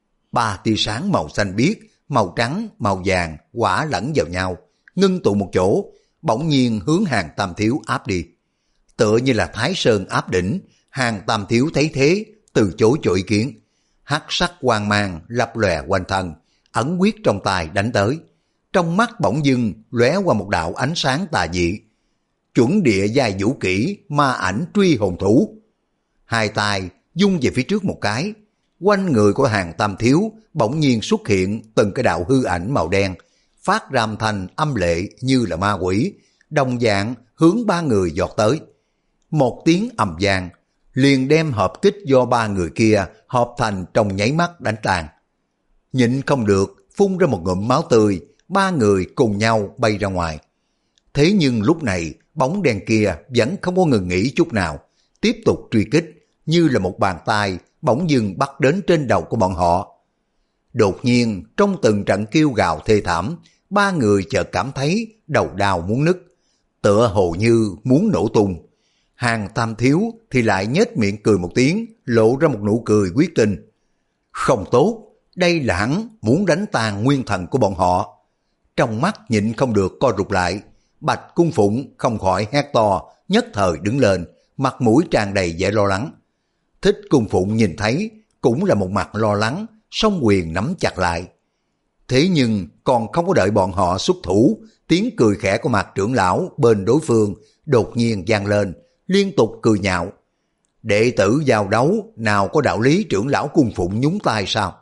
S1: ba tia sáng màu xanh biếc, màu trắng, màu vàng quả lẫn vào nhau, ngưng tụ một chỗ, bỗng nhiên hướng Hàn Tam Thiếu áp đi. Tựa như là Thái Sơn áp đỉnh, Hàn Tam Thiếu thấy thế, từ chối cho ý kiến. Hắc sắc quang mang lập lòe quanh thân, ẩn quyết trong tay đánh tới. Trong mắt bỗng dưng lóe qua một đạo ánh sáng tà dị. Chuẩn địa giai vũ kỹ, ma ảnh truy hồn thủ. Hai tay dung về phía trước một cái, quanh người của Hàn Tam Thiếu bỗng nhiên xuất hiện từng cái đạo hư ảnh màu đen, phát ra âm thanh âm lệ như là ma quỷ, đồng dạng hướng ba người giọt tới. Một tiếng ầm vang, liền đem hợp kích do ba người kia hợp thành trong nháy mắt đánh tàn. Nhịn không được, phun ra một ngụm máu tươi, ba người cùng nhau bay ra ngoài. Thế nhưng lúc này, bóng đen kia vẫn không có ngừng nghỉ chút nào, tiếp tục truy kích, như là một bàn tay bỗng dưng bắt đến trên đầu của bọn họ. Đột nhiên, trong từng trận kêu gào thê thảm, ba người chợt cảm thấy đầu đau muốn nứt, tựa hồ như muốn nổ tung. Hàn Tam Thiếu thì lại nhếch miệng cười một tiếng, lộ ra một nụ cười quyết tinh. Không tốt, đây là hắn muốn đánh tàn nguyên thần của bọn họ. Trong mắt nhịn không được co rụt lại, Bạch Cung Phụng không khỏi hét to, nhất thời đứng lên, mặt mũi tràn đầy vẻ lo lắng. Thích Cung Phụng nhìn thấy, cũng là một mặt lo lắng, song quyền nắm chặt lại. Thế nhưng còn không có đợi bọn họ xuất thủ, tiếng cười khẽ của Mạc trưởng lão bên đối phương đột nhiên vang lên, liên tục cười nhạo. Đệ tử giao đấu nào có đạo lý trưởng lão Cung Phụng nhúng tay sao?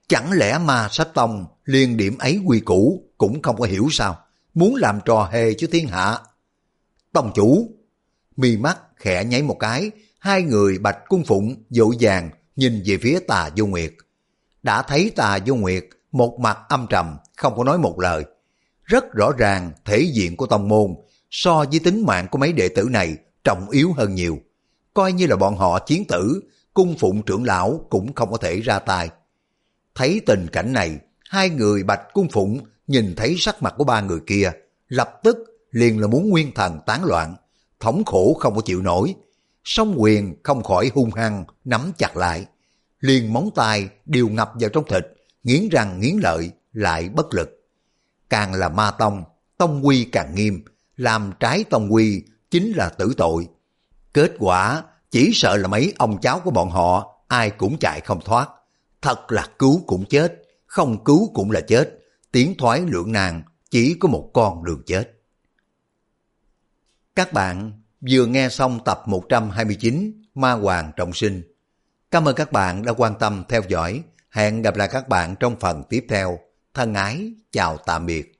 S1: Chẳng lẽ ma sách tông liên điểm ấy quy củ cũng không có hiểu sao? Muốn làm trò hề chứ thiên hạ. Tông chủ, mi mắt khẽ nháy một cái, hai người Bạch Cung Phụng vội vàng nhìn về phía Tà Vô Nguyệt. Đã thấy Tà Vô Nguyệt một mặt âm trầm, không có nói một lời. Rất rõ ràng thể diện của tông môn so với tính mạng của mấy đệ tử này trọng yếu hơn nhiều. Coi như là bọn họ chiến tử, Cung Phụng trưởng lão cũng không có thể ra tay. Thấy tình cảnh này, hai người Bạch Cung Phụng nhìn thấy sắc mặt của ba người kia, lập tức liền là muốn nguyên thần tán loạn, thống khổ không có chịu nổi. Song quyền không khỏi hung hăng nắm chặt lại, liền móng tay đều ngập vào trong thịt, nghiến răng nghiến lợi lại bất lực. Càng là ma tông, tông quy càng nghiêm, làm trái tông quy chính là tử tội. Kết quả chỉ sợ là mấy ông cháu của bọn họ ai cũng chạy không thoát. Thật là cứu cũng chết, không cứu cũng là chết, tiến thoái lưỡng nan, chỉ có một con đường chết. Các bạn vừa nghe xong tập một trăm hai mươi chín Ma Hoàng Trọng Sinh. Cảm ơn các bạn đã quan tâm theo dõi. Hẹn gặp lại các bạn trong phần tiếp theo. Thân ái, chào tạm biệt.